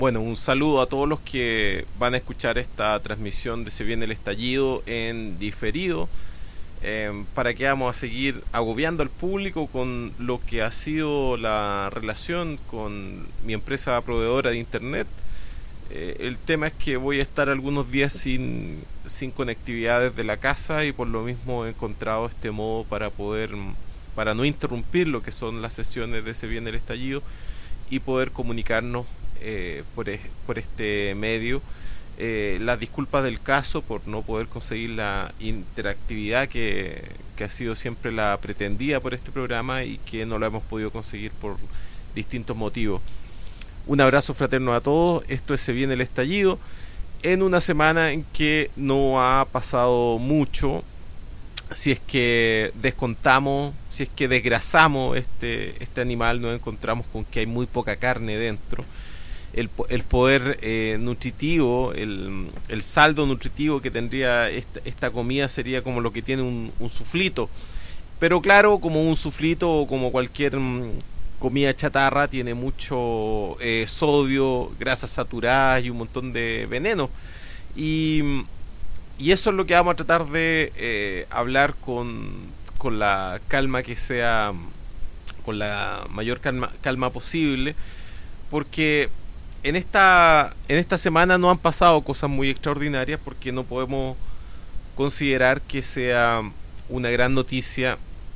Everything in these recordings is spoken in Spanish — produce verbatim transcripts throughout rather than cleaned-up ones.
Bueno, un saludo a todos los que van a escuchar esta transmisión de Se Viene el Estallido en diferido, eh, para que vamos a seguir agobiando al público con lo que ha sido la relación con mi empresa proveedora de internet. Eh, el tema es que voy a estar algunos días sin, sin conectividad desde la casa, y por lo mismo he encontrado este modo para poder, para no interrumpir lo que son las sesiones de Se Viene el Estallido y poder comunicarnos eh, por, es, por este medio. Eh, las disculpas del caso por no poder conseguir la interactividad que, que ha sido siempre la pretendida por este programa y que no la hemos podido conseguir por distintos motivos. Un abrazo fraterno a todos. Esto es Se Viene el Estallido, en una semana en que no ha pasado mucho, si es que descontamos, si es que desgrasamos este, este animal. Nos encontramos con que hay muy poca carne dentro. El, el poder eh, nutritivo, el, el saldo nutritivo que tendría esta, esta comida sería como lo que tiene un, un suflito. Pero claro, como un suflito o como cualquier mm, comida chatarra, tiene mucho eh, sodio, grasas saturadas y un montón de veneno. Y, y eso es lo que vamos a tratar de eh, hablar con, con la calma que sea, con la mayor calma, calma posible, porque en esta, en esta semana no han pasado cosas muy extraordinarias, porque no podemos considerar que sea una gran noticia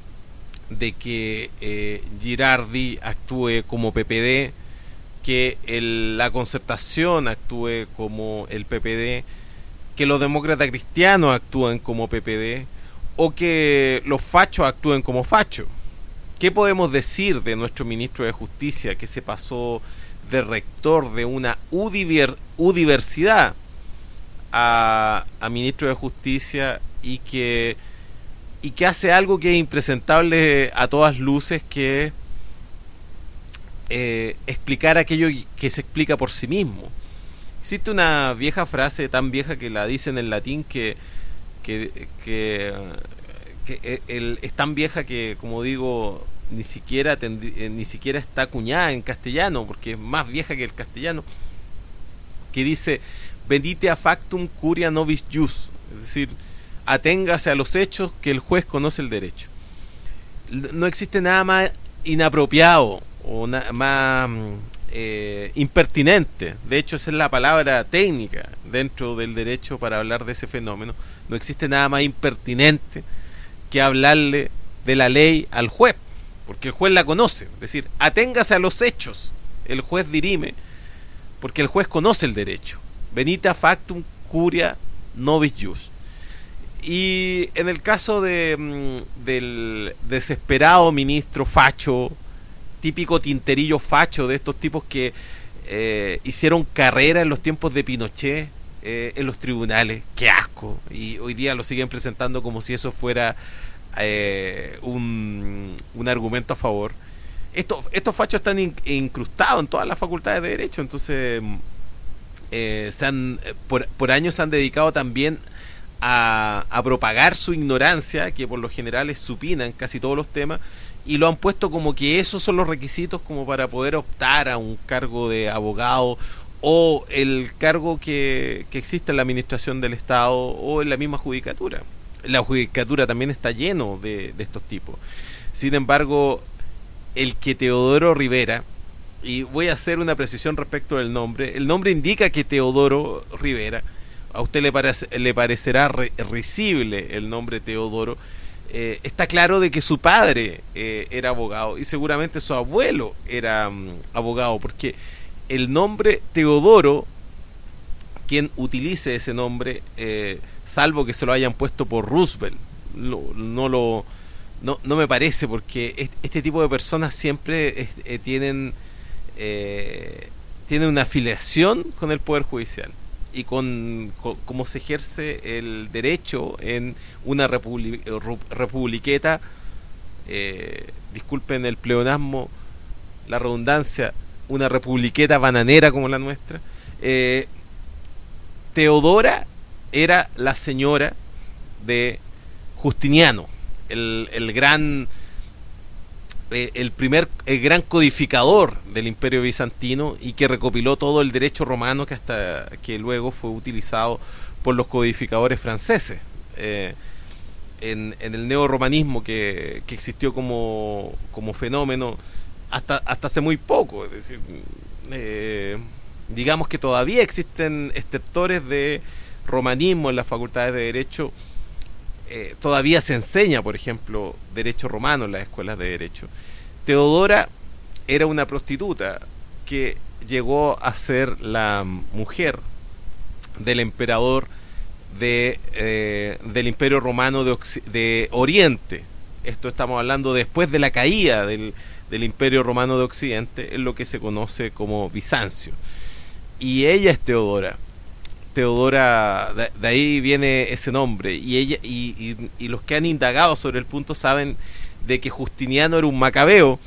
de que eh, Girardi actúe como P P D, que el, la Concertación actúe como el P P D, que los demócratas cristianos actúen como P P D, o que los fachos actúen como fachos. ¿Qué podemos decir de nuestro ministro de Justicia, que se pasó de rector de una universidad a, a ministro de Justicia, y que y que hace algo que es impresentable a todas luces, que es eh, explicar aquello que se explica por sí mismo? Existe una vieja frase, tan vieja que la dicen en latín, que, que, que, que el, es tan vieja que, como digo, ni siquiera tendi, eh, ni siquiera está acuñada en castellano, porque es más vieja que el castellano, que dice: venite a factum curia nobis jus, es decir, aténgase a los hechos, que el juez conoce el derecho. No existe nada más inapropiado o na más eh, impertinente. De hecho, esa es la palabra técnica dentro del derecho para hablar de ese fenómeno. No existe nada más impertinente que hablarle de la ley al juez, porque el juez la conoce. Es decir, aténgase a los hechos, el juez dirime, porque el juez conoce el derecho. Venite a factum curia nobis jus. Y en el caso de, del desesperado ministro facho, típico tinterillo facho de estos tipos que eh, hicieron carrera en los tiempos de Pinochet eh, en los tribunales, qué asco, y hoy día lo siguen presentando como si eso fuera eh, un, un argumento a favor. Estos, estos fachos están in, incrustados en todas las facultades de Derecho, entonces eh, se han, por, por años se han dedicado también A, a propagar su ignorancia, que por lo general es supina en casi todos los temas, y lo han puesto como que esos son los requisitos como para poder optar a un cargo de abogado, o el cargo que, que existe en la administración del Estado, o en la misma judicatura. La judicatura también está lleno de, de estos tipos. Sin embargo, el que Teodoro Rivera, y voy a hacer una precisión respecto del nombre, el nombre indica que Teodoro Rivera, a usted le, parece, le parecerá re, risible el nombre Teodoro, eh, está claro de que su padre eh, era abogado, y seguramente su abuelo era um, abogado, porque el nombre Teodoro, quien utilice ese nombre, eh, salvo que se lo hayan puesto por Roosevelt, no, no lo no, no me parece, porque este tipo de personas siempre eh, tienen eh, tienen una afiliación con el Poder Judicial y con, con cómo se ejerce el derecho en una republi republiqueta, eh, disculpen el pleonasmo, la redundancia, una republiqueta bananera como la nuestra. eh, Teodora era la señora de Justiniano, el, el gran eh, el primer el gran codificador del Imperio Bizantino y que recopiló todo el derecho romano que hasta que luego fue utilizado por los codificadores franceses. Eh, en, en el neorromanismo que, que existió como, como fenómeno hasta, hasta hace muy poco. Es decir, eh, digamos que todavía existen exceptores de romanismo en las facultades de Derecho. Eh, todavía se enseña, por ejemplo, Derecho romano en las escuelas de Derecho. Teodora era una prostituta que llegó a ser la mujer del emperador de, eh, del Imperio Romano de, de Oriente. Esto estamos hablando después de la caída del, del Imperio Romano de Occidente, en lo que se conoce como Bizancio. Y ella es Teodora. Teodora, de, de ahí viene ese nombre. Y ella y, y, y los que han indagado sobre el punto saben de que Justiniano era un macabeo.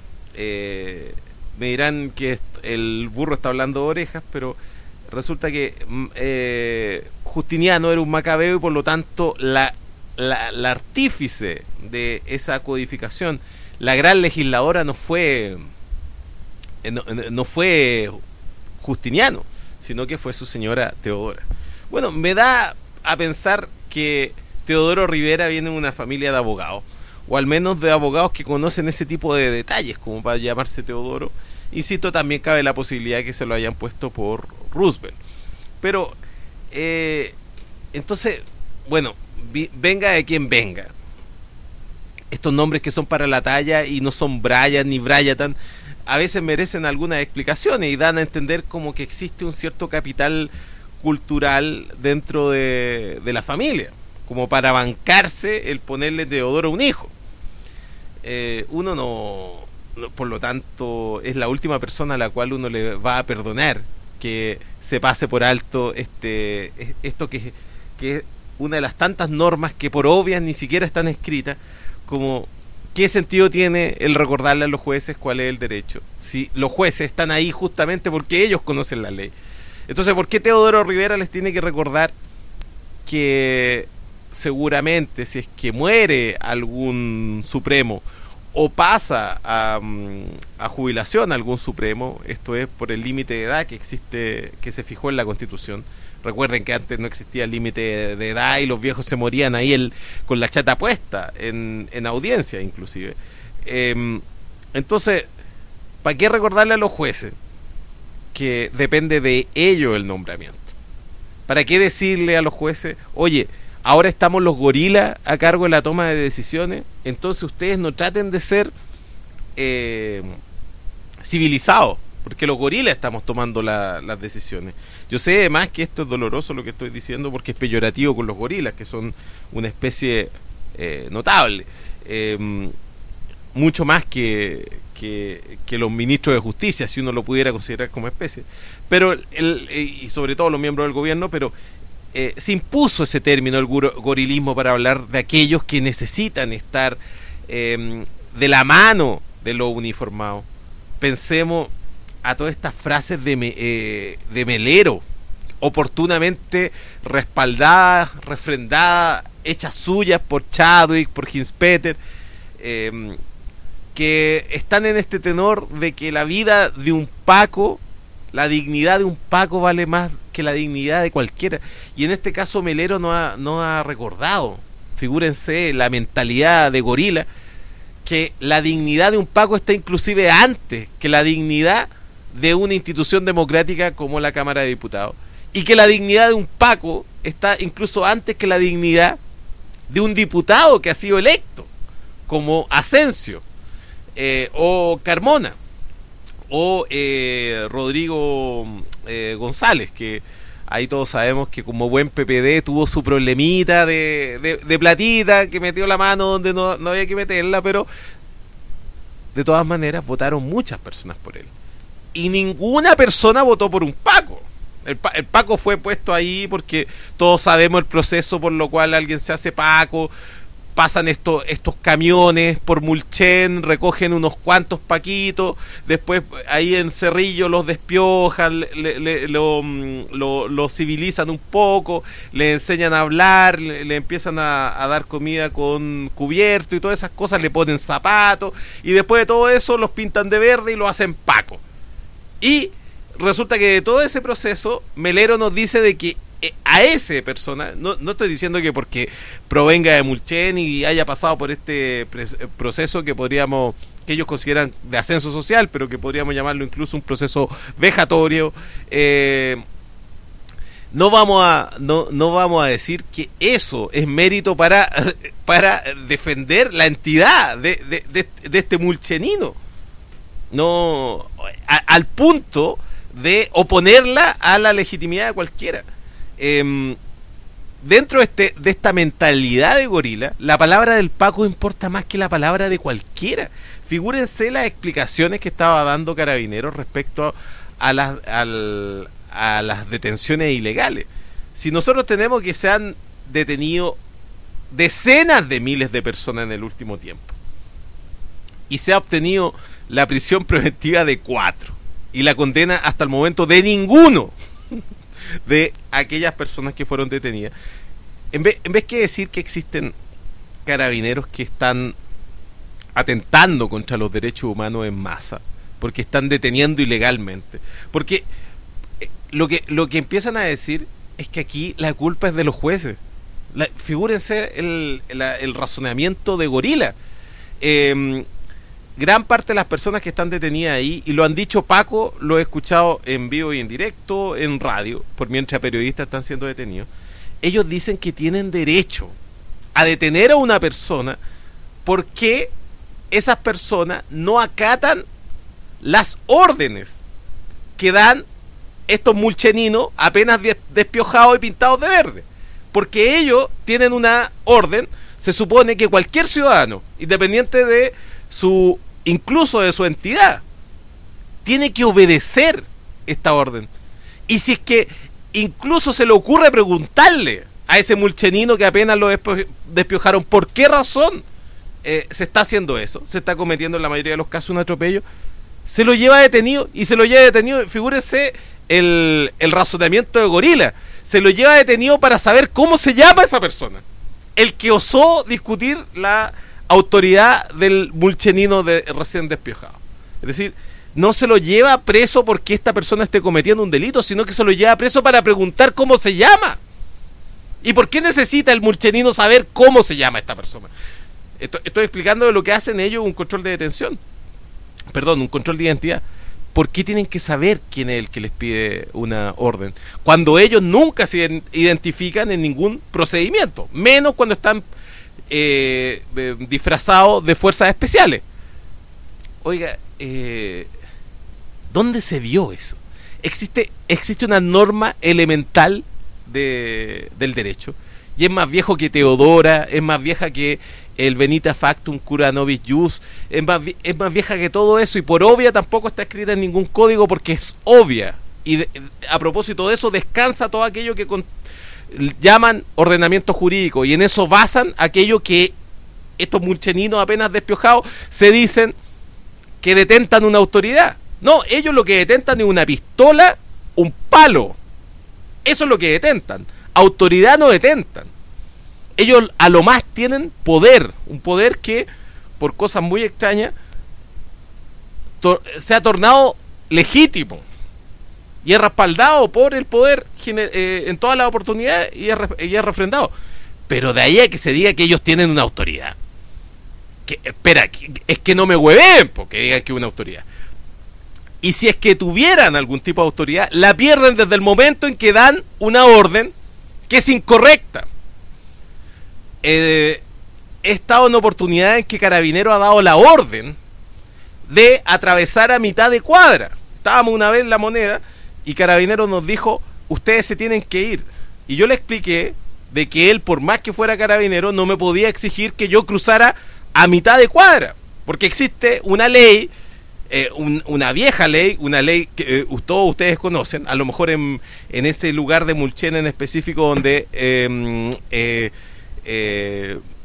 Eh, me dirán que el burro está hablando de orejas, pero resulta que eh, Justiniano era un macabeo y por lo tanto la, la, la artífice de esa codificación, la gran legisladora no fue no, no fue Justiniano, sino que fue su señora Teodora. Bueno, me da a pensar que Teodoro Rivera viene de una familia de abogados, o al menos de abogados que conocen ese tipo de detalles como para llamarse Teodoro. Insisto, también cabe la posibilidad de que se lo hayan puesto por Roosevelt. Pero, eh, entonces, bueno, vi, venga de quien venga. Estos nombres que son para la talla y no son Brian ni Bryatan, a veces merecen algunas explicaciones y dan a entender como que existe un cierto capital cultural dentro de, de la familia, como para bancarse el ponerle Teodoro a un hijo. Eh, uno no, no, por lo tanto, es la última persona a la cual uno le va a perdonar que se pase por alto este esto que, que es una de las tantas normas que por obvias ni siquiera están escritas, como ¿qué sentido tiene el recordarle a los jueces cuál es el derecho? Si los jueces están ahí justamente porque ellos conocen la ley. Entonces, ¿por qué Teodoro Rivera les tiene que recordar que seguramente si es que muere algún supremo o pasa a, a jubilación algún supremo, esto es por el límite de edad que existe, que se fijó en la Constitución? Recuerden que antes no existía límite de edad y los viejos se morían ahí el, con la chata puesta en, en audiencia inclusive. Eh, entonces, ¿para qué recordarle a los jueces que depende de ellos el nombramiento? ¿Para qué decirle a los jueces, oye, ahora estamos los gorilas a cargo de la toma de decisiones, entonces ustedes no traten de ser eh, civilizados, porque los gorilas estamos tomando la, las decisiones? Yo sé además que esto es doloroso lo que estoy diciendo porque es peyorativo con los gorilas, que son una especie eh, notable, eh, mucho más que, que, que los ministros de justicia, si uno lo pudiera considerar como especie, pero el, y sobre todo los miembros del gobierno, pero Eh, se impuso ese término, el gorilismo, para hablar de aquellos que necesitan estar eh, de la mano de lo uniformado. Pensemos a todas estas frases de, me, eh, de Melero, oportunamente respaldadas, refrendadas, hechas suyas por Chadwick, por Hinspeter, eh, que están en este tenor de que la vida de un Paco, la dignidad de un Paco vale más que la dignidad de cualquiera. Y en este caso Melero no ha, no ha recordado, figúrense la mentalidad de gorila, que la dignidad de un Paco está inclusive antes que la dignidad de una institución democrática como la Cámara de Diputados, y que la dignidad de un Paco está incluso antes que la dignidad de un diputado que ha sido electo, como Asensio eh, o Carmona o eh, Rodrigo eh, González, que ahí todos sabemos que como buen P P D tuvo su problemita de, de, de platita, que metió la mano donde no, no había que meterla, pero de todas maneras votaron muchas personas por él. Y ninguna persona votó por un Paco. El, el Paco fue puesto ahí porque todos sabemos el proceso por lo cual alguien se hace Paco, pasan estos estos camiones por Mulchen, recogen unos cuantos paquitos, después ahí en Cerrillo los despiojan, le, le, lo, lo, lo civilizan un poco, le enseñan a hablar, le, le empiezan a, a dar comida con cubierto y todas esas cosas, le ponen zapatos, y después de todo eso los pintan de verde y lo hacen Paco. Y resulta que de todo ese proceso, Melero nos dice de que a esa persona, no, no estoy diciendo que porque provenga de Mulchen y haya pasado por este proceso que podríamos, que ellos consideran de ascenso social, pero que podríamos llamarlo incluso un proceso vejatorio, eh, no vamos a no, no vamos a decir que eso es mérito para, para defender la entidad de, de, de, de este mulchenino, no a, al punto de oponerla a la legitimidad de cualquiera. Eh, dentro de, este, de esta mentalidad de gorila, la palabra del Paco importa más que la palabra de cualquiera. Figúrense las explicaciones que estaba dando Carabineros respecto a las, al, a las detenciones ilegales. Si nosotros tenemos que se han detenido decenas de miles de personas en el último tiempo y se ha obtenido la prisión preventiva de cuatro y la condena hasta el momento de ninguno de aquellas personas que fueron detenidas, en vez, en vez que decir que existen carabineros que están atentando contra los derechos humanos en masa, porque están deteniendo ilegalmente, porque lo que, lo que empiezan a decir es que aquí la culpa es de los jueces. La, figúrense el, la, el razonamiento de gorila. Eh, gran parte de las personas que están detenidas ahí, y lo han dicho Paco, lo he escuchado en vivo y en directo, en radio, por mientras periodistas están siendo detenidos, ellos dicen que tienen derecho a detener a una persona porque esas personas no acatan las órdenes que dan estos mulcheninos apenas despiojados y pintados de verde, porque ellos tienen una orden. Se supone que cualquier ciudadano, independiente de su, incluso de su entidad, tiene que obedecer esta orden. Y si es que incluso se le ocurre preguntarle a ese mulchenino que apenas lo despiojaron por qué razón eh, se está haciendo eso, se está cometiendo en la mayoría de los casos un atropello, se lo lleva detenido, y se lo lleva detenido, figúrese el, el razonamiento de gorila, se lo lleva detenido para saber cómo se llama esa persona, el que osó discutir la autoridad del mulchenino de, recién despiojado. Es decir, no se lo lleva preso porque esta persona esté cometiendo un delito, sino que se lo lleva preso para preguntar cómo se llama. ¿Y por qué necesita el mulchenino saber cómo se llama esta persona? Estoy, estoy explicando de lo que hacen ellos un control de detención. Perdón, un control de identidad. ¿Por qué tienen que saber quién es el que les pide una orden? Cuando ellos nunca se identifican en ningún procedimiento, menos cuando están eh, eh, disfrazados de fuerzas especiales. Oiga, eh, ¿dónde se vio eso? Existe, existe una norma elemental de, del derecho, y es más viejo que Teodora, es más vieja que el Venita Factum Cura Nobis Jus, es más, es más vieja que todo eso, y por obvia tampoco está escrita en ningún código porque es obvia, y de, a propósito de eso descansa todo aquello que con, llaman ordenamiento jurídico, y en eso basan aquello que estos mulcheninos apenas despiojados se dicen que detentan una autoridad. No, ellos lo que detentan es una pistola, un palo. Eso es lo que detentan. Autoridad no detentan. Ellos a lo más tienen poder, un poder que por cosas muy extrañas to- se ha tornado legítimo y es respaldado por el poder eh, en todas las oportunidades, y es, re- y es refrendado. Pero de ahí a que se diga que ellos tienen una autoridad, que, espera, que, es que no me hueven porque digan que es una autoridad. Y si es que tuvieran algún tipo de autoridad, la pierden desde el momento en que dan una orden que es incorrecta. Eh, he estado en oportunidades en que Carabinero ha dado la orden de atravesar a mitad de cuadra. Estábamos una vez en La Moneda y Carabinero nos dijo: ustedes se tienen que ir. Y yo le expliqué de que él, por más que fuera Carabinero, no me podía exigir que yo cruzara a mitad de cuadra, porque existe una ley, eh, un, una vieja ley, una ley que eh, todos ustedes conocen, a lo mejor en, en ese lugar de Mulchen en específico donde eh, eh, eh,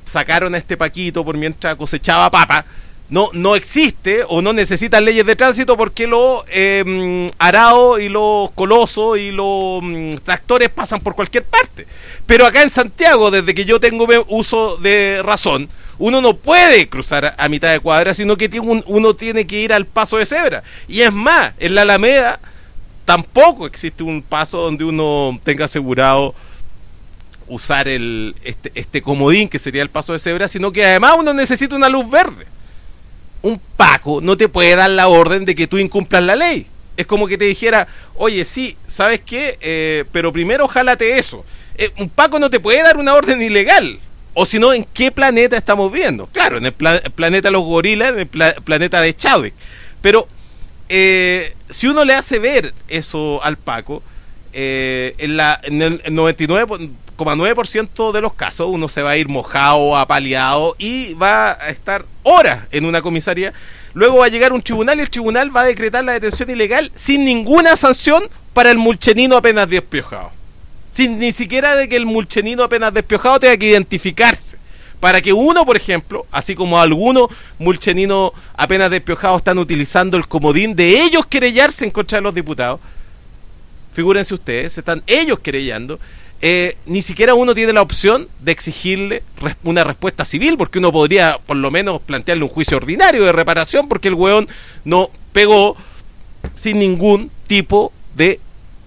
sacaron a este Paquito por mientras cosechaba papa, no, no existe o no necesitan leyes de tránsito porque los eh, arados y los colosos y los mm, tractores pasan por cualquier parte. Pero acá en Santiago, desde que yo tengo uso de razón, uno no puede cruzar a, a mitad de cuadra, sino que tiene un, uno tiene que ir al paso de cebra. Y es más, en la Alameda tampoco existe un paso donde uno tenga asegurado usar el este, este comodín que sería el paso de cebra, sino que además uno necesita una luz verde. Un Paco no te puede dar la orden de que tú incumplas la ley. Es como que te dijera, oye, sí, ¿sabes qué? Eh, pero primero jálate eso. Eh, un Paco no te puede dar una orden ilegal. O si no, ¿en qué planeta estamos viendo? Claro, en el pla- planeta de los gorilas, en el pla- planeta de Chadwick. Pero eh, si uno le hace ver eso al Paco, eh, en, la, en el noventa y nueve coma nueve por ciento de los casos uno se va a ir mojado, apaleado y va a estar horas en una comisaría. Luego va a llegar un tribunal y el tribunal va a decretar la detención ilegal sin ninguna sanción para el mulchenino apenas despiojado. Sin ni siquiera de que el mulchenino apenas despiojado tenga que identificarse. Para que uno, por ejemplo, así como algunos mulcheninos apenas despiojados están utilizando el comodín de ellos querellarse en contra de los diputados, figúrense ustedes, se están ellos querellando. Eh, ni siquiera uno tiene la opción de exigirle res- una respuesta civil, porque uno podría por lo menos plantearle un juicio ordinario de reparación porque el weón no pegó sin ningún tipo de,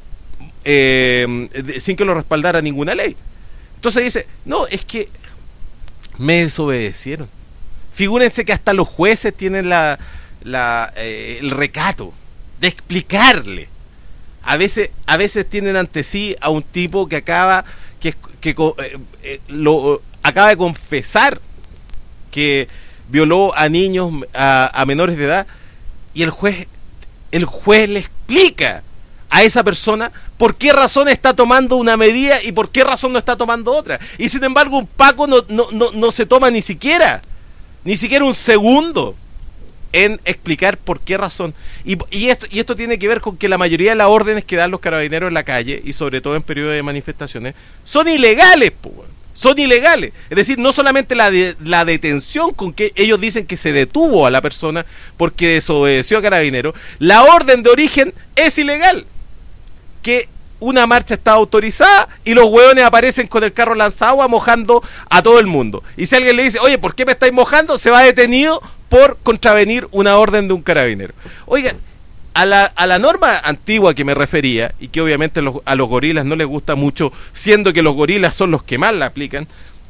eh, de sin que lo respaldara ninguna ley. Entonces dice, no, es que me desobedecieron. Figúrense que hasta los jueces tienen la, la eh, el recato de explicarle. A veces, a veces tienen ante sí a un tipo que acaba que, que eh, eh, lo acaba de confesar que violó a niños, a, a menores de edad, y el juez el juez le explica a esa persona por qué razón está tomando una medida y por qué razón no está tomando otra. Y sin embargo un Paco no, no, no, no se toma ni siquiera ni siquiera un segundo en explicar por qué razón. Y, y, esto, y esto tiene que ver con que la mayoría de las órdenes que dan los carabineros en la calle, y sobre todo en periodos de manifestaciones, son ilegales, po, son ilegales. Es decir, no solamente la, de, la detención con que ellos dicen que se detuvo a la persona porque desobedeció a carabineros, la orden de origen es ilegal. Que una marcha está autorizada y los hueones aparecen con el carro lanzagua mojando a todo el mundo. Y si alguien le dice, oye, ¿por qué me estáis mojando?, se va detenido por contravenir una orden de un carabinero. Oigan, a la, a la norma antigua que me refería, y que obviamente los, a los gorilas no les gusta mucho, siendo que los gorilas son los que más la aplican,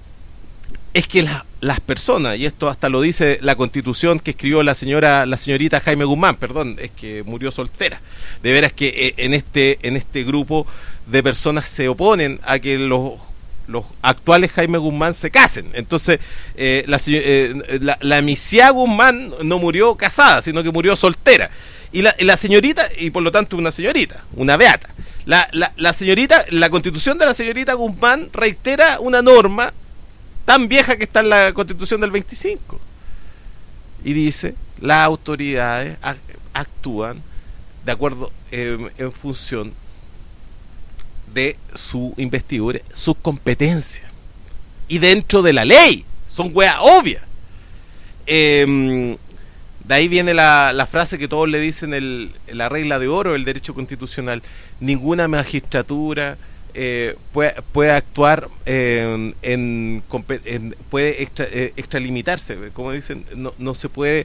es que la, las personas, y esto hasta lo dice la Constitución que escribió la señora, la señorita Jaime Guzmán, perdón, es que murió soltera. De veras que eh, en este, en este grupo de personas se oponen a que los los actuales Jaime Guzmán se casen. Entonces, eh, la, eh, la, la Misia Guzmán no murió casada, sino que murió soltera. Y la, la señorita, y por lo tanto una señorita, una beata. La, la, la señorita, la constitución de la señorita Guzmán reitera una norma tan vieja que está en la constitución del veinticinco. Y dice, las autoridades actúan de acuerdo, eh, en función de su investidura, sus competencias y dentro de la ley, son weas obvias. Eh, de ahí viene la, la frase que todos le dicen, el, la regla de oro del derecho constitucional: ninguna magistratura eh, puede, puede actuar eh, en, en puede extra, eh, extralimitarse, como dicen, no, no se puede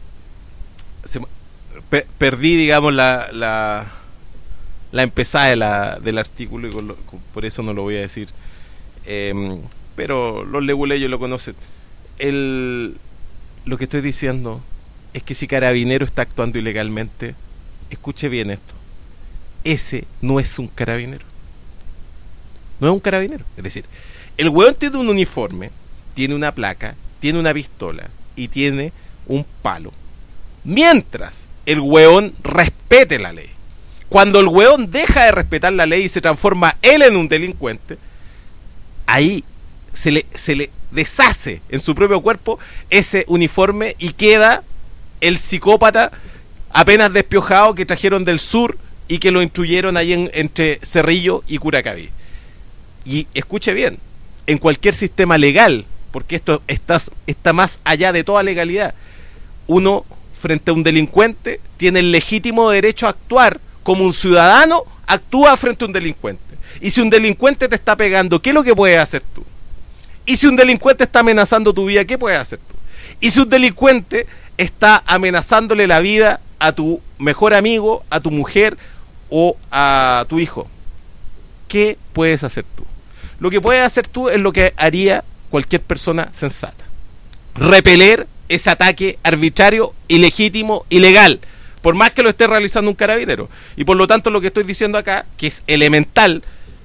se, per, perdí digamos la, la la empezada de la, del artículo, y con lo, con, por eso no lo voy a decir, eh, pero los leguleyos lo conocen. El, lo que estoy diciendo es que si Carabinero está actuando ilegalmente, escuche bien esto, ese no es un carabinero, no es un carabinero. Es decir, el hueón tiene un uniforme, tiene una placa, tiene una pistola y tiene un palo, mientras el hueón respete la ley. Cuando el hueón deja de respetar la ley y se transforma él en un delincuente, ahí se le, se le deshace en su propio cuerpo ese uniforme y queda el psicópata apenas despiojado que trajeron del sur y que lo instruyeron ahí en, entre Cerrillo y Curacaví. Y escuche bien, en cualquier sistema legal porque esto está, está más allá de toda legalidad. Uno, frente a un delincuente, tiene el legítimo derecho a actuar como un ciudadano actúa frente a un delincuente. Y si un delincuente te está pegando, ¿qué es lo que puedes hacer tú? Y si un delincuente está amenazando tu vida, ¿qué puedes hacer tú? Y si un delincuente está amenazándole la vida a tu mejor amigo, a tu mujer o a tu hijo, ¿qué puedes hacer tú? Lo que puedes hacer tú es lo que haría cualquier persona sensata: repeler ese ataque arbitrario, ilegítimo, ilegal, por más que lo esté realizando un carabinero. Y por lo tanto lo que estoy diciendo acá, que es elemental,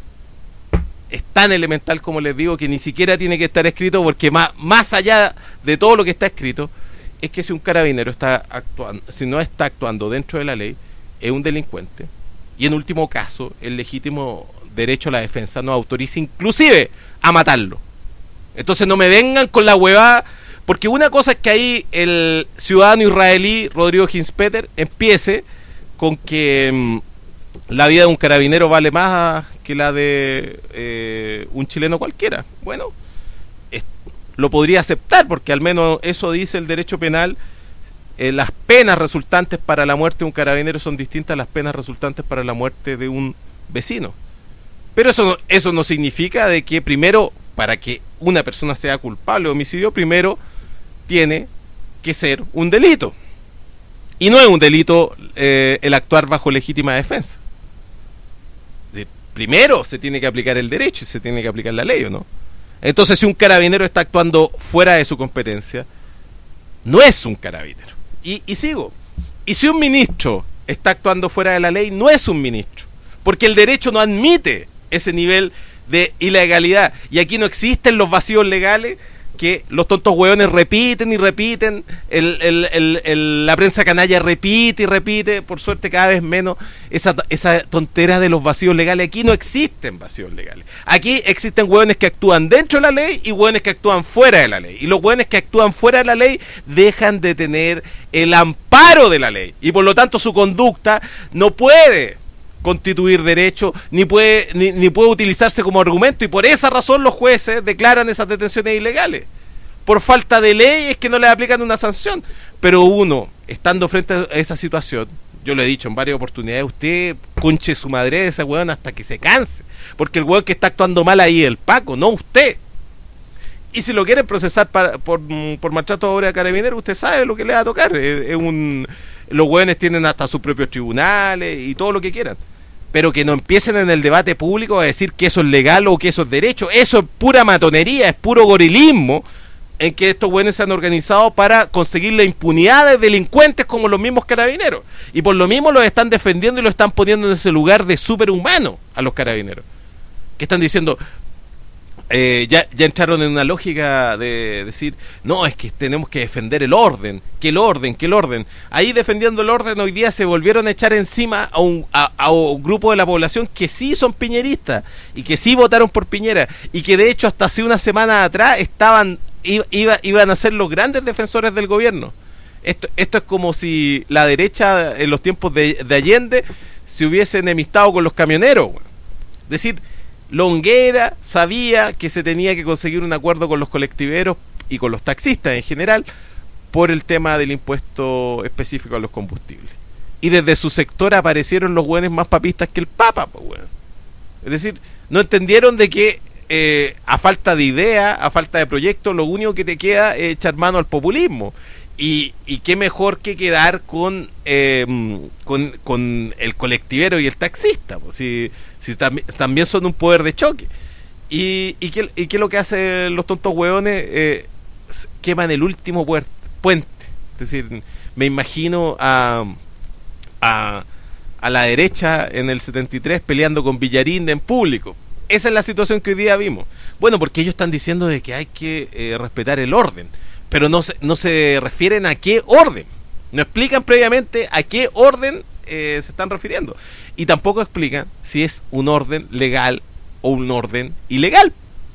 es tan elemental como les digo, que ni siquiera tiene que estar escrito, porque más, más allá de todo lo que está escrito, es que si un carabinero está actuando, si no está actuando dentro de la ley, es un delincuente. Y en último caso, el legítimo derecho a la defensa nos autoriza inclusive a matarlo. Entonces no me vengan con la huevada, porque una cosa es que ahí el ciudadano israelí Rodrigo Hinspeter empiece con que mmm, la vida de un carabinero vale más que la de eh, un chileno cualquiera. Bueno, es, lo podría aceptar, porque al menos eso dice el derecho penal. Eh, las penas resultantes para la muerte de un carabinero son distintas a las penas resultantes para la muerte de un vecino. Pero eso, eso no significa de que primero, para que una persona sea culpable de homicidio, primero tiene que ser un delito. Y no es un delito eh, el actuar bajo legítima defensa. De, primero se tiene que aplicar el derecho y se tiene que aplicar la ley, ¿o no? Entonces, si un carabinero está actuando fuera de su competencia, no es un carabinero. Y, y sigo. Y si un ministro está actuando fuera de la ley, no es un ministro, porque el derecho no admite ese nivel de ilegalidad. Y aquí no existen los vacíos legales que los tontos hueones repiten y repiten, el, el, el, el, la prensa canalla repite y repite, por suerte cada vez menos, esa, esa tontera de los vacíos legales. Aquí no existen vacíos legales. Aquí existen hueones que actúan dentro de la ley y hueones que actúan fuera de la ley. Y los hueones que actúan fuera de la ley dejan de tener el amparo de la ley. Y por lo tanto su conducta no puede constituir derecho, ni puede ni, ni puede utilizarse como argumento, y por esa razón los jueces declaran esas detenciones ilegales. Por falta de ley es que no le aplican una sanción. Pero uno, estando frente a esa situación, yo lo he dicho en varias oportunidades, usted conche su madre de ese hueón hasta que se canse, porque el hueón que está actuando mal ahí es el Paco, no usted. Y si lo quieren procesar para, por, por maltrato a obra de carabinero, usted sabe lo que le va a tocar. Es, es un, los hueones tienen hasta sus propios tribunales y todo lo que quieran. Pero que no empiecen en el debate público a decir que eso es legal o que eso es derecho. Eso es pura matonería, es puro gorilismo, en que estos hueones se han organizado para conseguir la impunidad de delincuentes como los mismos carabineros. Y por lo mismo los están defendiendo y los están poniendo en ese lugar de superhumano a los carabineros. Que están diciendo... Eh, ya, ya entraron en una lógica de decir, no, es que tenemos que defender el orden, que el orden, que el orden. Ahí defendiendo el orden hoy día se volvieron a echar encima a un, a, a un grupo de la población que sí son piñeristas y que sí votaron por Piñera y que de hecho hasta hace una semana atrás estaban iba, iban a ser los grandes defensores del gobierno. Esto, esto es como si la derecha en los tiempos de, de Allende se hubiese enemistado con los camioneros. Es decir, Longueira sabía que se tenía que conseguir un acuerdo con los colectiveros y con los taxistas en general por el tema del impuesto específico a los combustibles. Y desde su sector aparecieron los hueones más papistas que el Papa, pues, bueno. Es decir, no entendieron de que eh, a falta de idea, a falta de proyecto, lo único que te queda es echar mano al populismo. Y, y qué mejor que quedar con, eh, con con el colectivero y el taxista, pues, si, si tam también son un poder de choque. Y, y, qué, y qué es lo que hacen los tontos hueones, eh, queman el último puente. Es decir, me imagino a, a, a la derecha en el setenta y tres peleando con Villarín en público. Esa es la situación que hoy día vimos. Bueno, porque ellos están diciendo de que hay que eh, respetar el orden, pero no se, no se refieren a qué orden. No explican previamente a qué orden eh, se están refiriendo. Y tampoco explican si es un orden legal o un orden ilegal.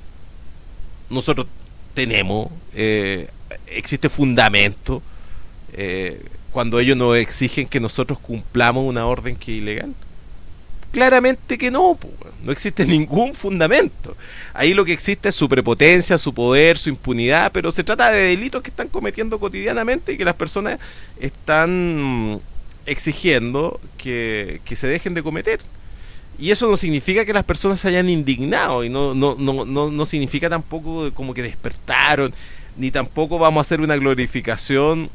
Nosotros tenemos, eh, existe fundamento eh, cuando ellos nos exigen que nosotros cumplamos una orden que es ilegal. claramente que no, po, no existe ningún fundamento. Ahí lo que existe es su prepotencia, su poder, su impunidad, pero se trata de delitos que están cometiendo cotidianamente y que las personas están exigiendo que, que se dejen de cometer. Y eso no significa que las personas se hayan indignado, y no, no, no, no, no significa tampoco como que despertaron, ni tampoco vamos a hacer una glorificación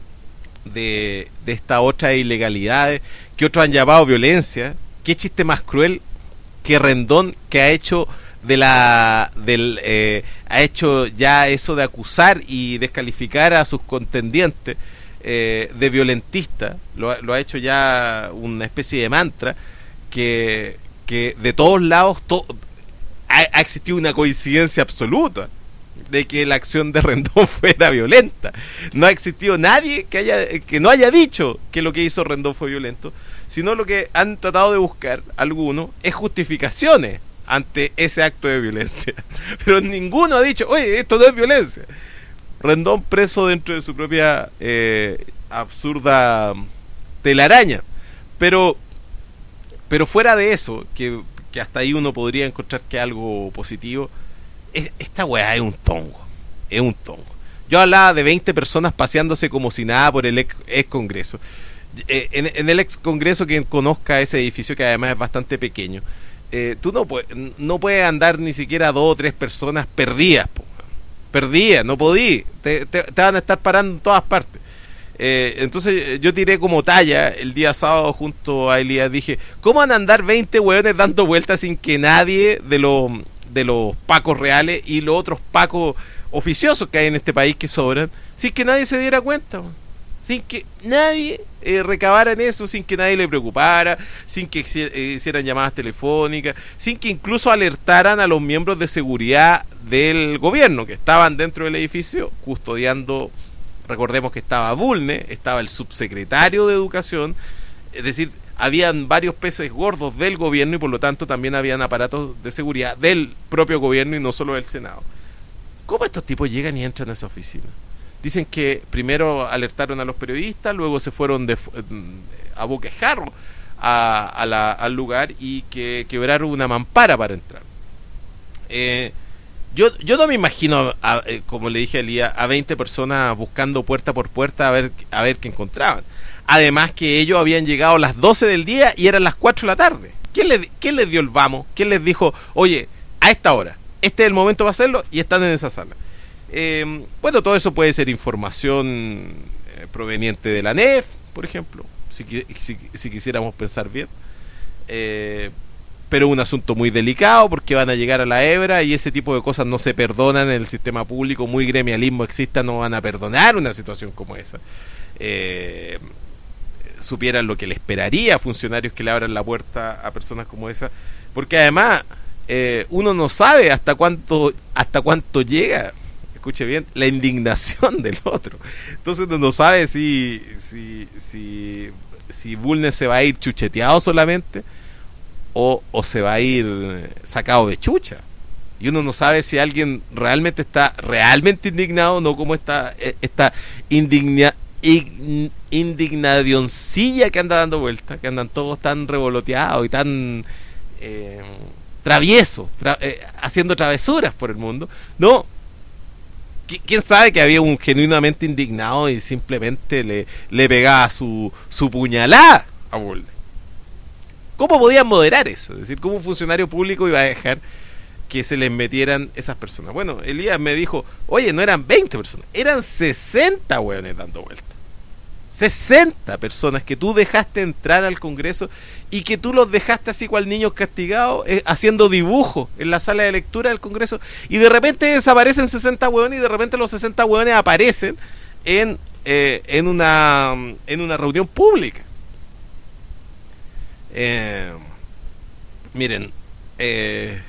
de, de estas otras ilegalidades que otros han llamado violencia. Qué chiste más cruel que Rendón, que ha hecho de la del eh, ha hecho ya eso de acusar y descalificar a sus contendientes eh, de violentista, lo, lo ha hecho ya una especie de mantra, que, que de todos lados to, ha, ha existido una coincidencia absoluta de que la acción de Rendón fuera violenta. No ha existido nadie que haya que no haya dicho que lo que hizo Rendón fue violento, sino lo que han tratado de buscar algunos es justificaciones ante ese acto de violencia. Pero ninguno ha dicho, oye, esto no es violencia. Rendón preso dentro de su propia eh, absurda telaraña. Pero pero fuera de eso, que, que hasta ahí uno podría encontrar que algo positivo, es, esta weá es un tongo. Es un tongo. Yo hablaba de veinte personas paseándose como si nada por el ex, ex Congreso. Eh, en, en el ex Congreso, quien conozca ese edificio, que además es bastante pequeño, eh, tú no, puedes, no puedes andar ni siquiera dos o tres personas perdidas, po, perdidas, no podí, te, te, te van a estar parando en todas partes. Eh, entonces yo tiré como talla el día sábado junto a Elías, dije, ¿cómo van a andar veinte hueones dando vueltas sin que nadie de los de los pacos reales y los otros pacos oficiosos que hay en este país que sobran, sin que nadie se diera cuenta, man? Sin que nadie eh, recabara en eso, sin que nadie le preocupara, sin que hicieran llamadas telefónicas, sin que incluso alertaran a los miembros de seguridad del gobierno que estaban dentro del edificio custodiando. Recordemos que estaba Bulne, estaba el subsecretario de Educación, es decir, habían varios peces gordos del gobierno y por lo tanto también habían aparatos de seguridad del propio gobierno y no solo del Senado. ¿Cómo estos tipos llegan y entran a esa oficina? Dicen que primero alertaron a los periodistas, luego se fueron de, a boquejarro a, a la, al lugar y que quebraron una mampara para entrar. Eh, yo, yo no me imagino, a, a, como le dije a Elías, a veinte personas buscando puerta por puerta a ver, a ver qué encontraban. Además que ellos habían llegado a las doce del día y eran las cuatro de la tarde. ¿Quién les, quién les dio el vamos? ¿Quién les dijo, oye, a esta hora, este es el momento para hacerlo? Y están en esa sala. Eh, bueno, todo eso puede ser información eh, proveniente de la N E F, por ejemplo, si, si, si quisiéramos pensar bien. Eh, pero es un asunto muy delicado porque van a llegar a la hebra y ese tipo de cosas no se perdonan en el sistema público. Muy gremialismo exista, no van a perdonar una situación como esa. Eh, supieran lo que le esperaría a funcionarios que le abran la puerta a personas como esa, porque además eh, uno no sabe hasta cuánto hasta cuánto llega, escuche bien, la indignación del otro. Entonces uno no sabe si si si si Bulnes se va a ir chucheteado solamente o, o se va a ir sacado de chucha, y uno no sabe si alguien realmente está realmente indignado o no, como esta esta indigna indignacioncilla que anda dando vueltas, que andan todos tan revoloteados y tan eh, traviesos, tra eh, haciendo travesuras por el mundo. No, quién sabe que había un genuinamente indignado y simplemente le, le pegaba su, su puñalada a Bulnes. ¿Cómo podían moderar eso? Es decir, ¿cómo un funcionario público iba a dejar que se les metieran esas personas? Bueno, Elías me dijo, oye, no eran veinte personas, eran sesenta hueones dando vueltas. sesenta personas que tú dejaste entrar al Congreso y que tú los dejaste así cual niños castigados, eh, haciendo dibujos en la sala de lectura del Congreso, y de repente desaparecen sesenta hueones y de repente los sesenta hueones aparecen en, eh, en, una, en una reunión pública. Eh, miren, eh,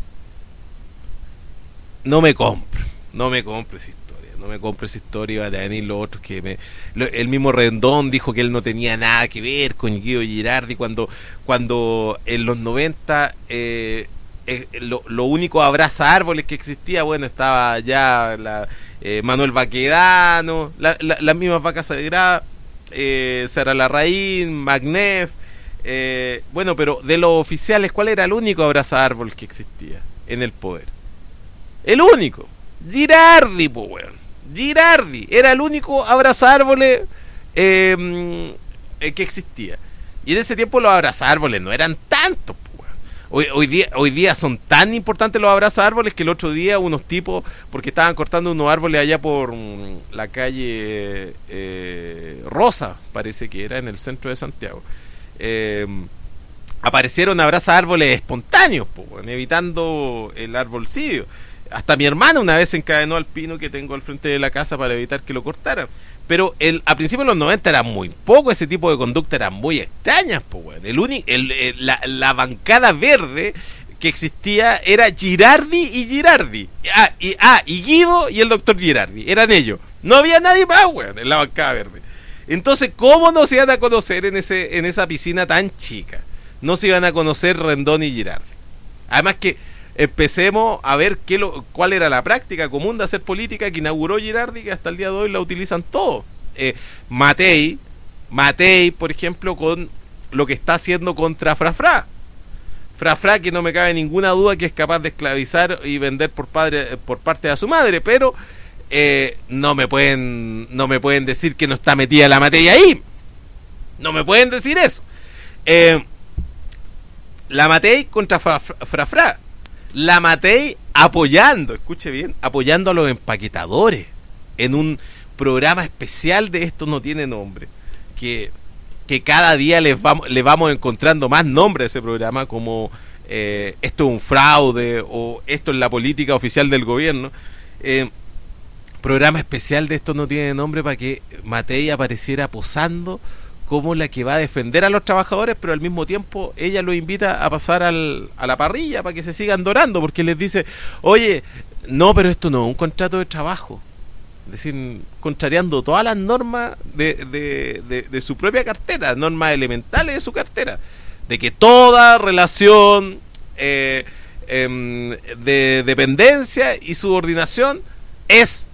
no me compro, no me compro esa historia, no me compro esa historia. Va a venir los otros que me, lo, el mismo Rendón dijo que él no tenía nada que ver con Guido Girardi cuando, cuando en los noventa eh, eh, lo, lo único abraza árboles que existía, bueno, estaba ya la, eh, Manuel Baquedano, la, la, las mismas vacas sagradas, eh, Sara Larraín, Magnef, Eh, bueno, pero de los oficiales, ¿cuál era el único abrazaárbol que existía en el poder? El único. Girardi, po, weón. Girardi. Era el único abrazaárboles eh, eh, que existía. Y en ese tiempo los abrazaárboles no eran tantos, po, weón. Hoy, hoy, día, hoy día son tan importantes los abrazaárboles que el otro día unos tipos, porque estaban cortando unos árboles allá por um, la calle eh, Rosa, parece que era, en el centro de Santiago. Eh, aparecieron abraza árboles espontáneos, po, bueno, evitando el arbolcidio. Hasta mi hermana una vez encadenó al pino que tengo al frente de la casa para evitar que lo cortaran. Pero el, a principios de los noventa era muy poco, ese tipo de conducta eran muy extrañas, po, bueno. el uni, el, el, la, la bancada verde que existía era Girardi y Girardi. Ah y, ah, y Guido y el doctor Girardi. Eran ellos. No había nadie más, bueno, en la bancada verde. Entonces, ¿cómo no se iban a conocer en ese en esa piscina tan chica? No se iban a conocer Rendón y Girardi. Además que empecemos a ver qué lo, cuál era la práctica común de hacer política que inauguró Girardi, que hasta el día de hoy la utilizan todos. Eh, Matei, Matei, por ejemplo, con lo que está haciendo contra Frafra. Frafra, que no me cabe ninguna duda que es capaz de esclavizar y vender por, padre, por parte de su madre, pero... Eh, no me pueden no me pueden decir que no está metida la Matei ahí. No me pueden decir eso. Eh, la Matei contra Frafra. Fra, fra. La Matei apoyando, escuche bien, apoyando a los empaquetadores en un programa especial de Esto No Tiene Nombre. Que, que cada día les vamos, le vamos encontrando más nombre a ese programa, como eh, esto es un fraude o esto es la política oficial del gobierno. Eh, programa especial de Esto No Tiene Nombre para que Matei apareciera posando como la que va a defender a los trabajadores, pero al mismo tiempo ella lo invita a pasar al, a la parrilla para que se sigan dorando, porque les dice, oye, no, pero esto no es un contrato de trabajo. Es decir, contrariando todas las normas de, de, de, de su propia cartera, normas elementales de su cartera, de que toda relación eh, eh, de dependencia y subordinación es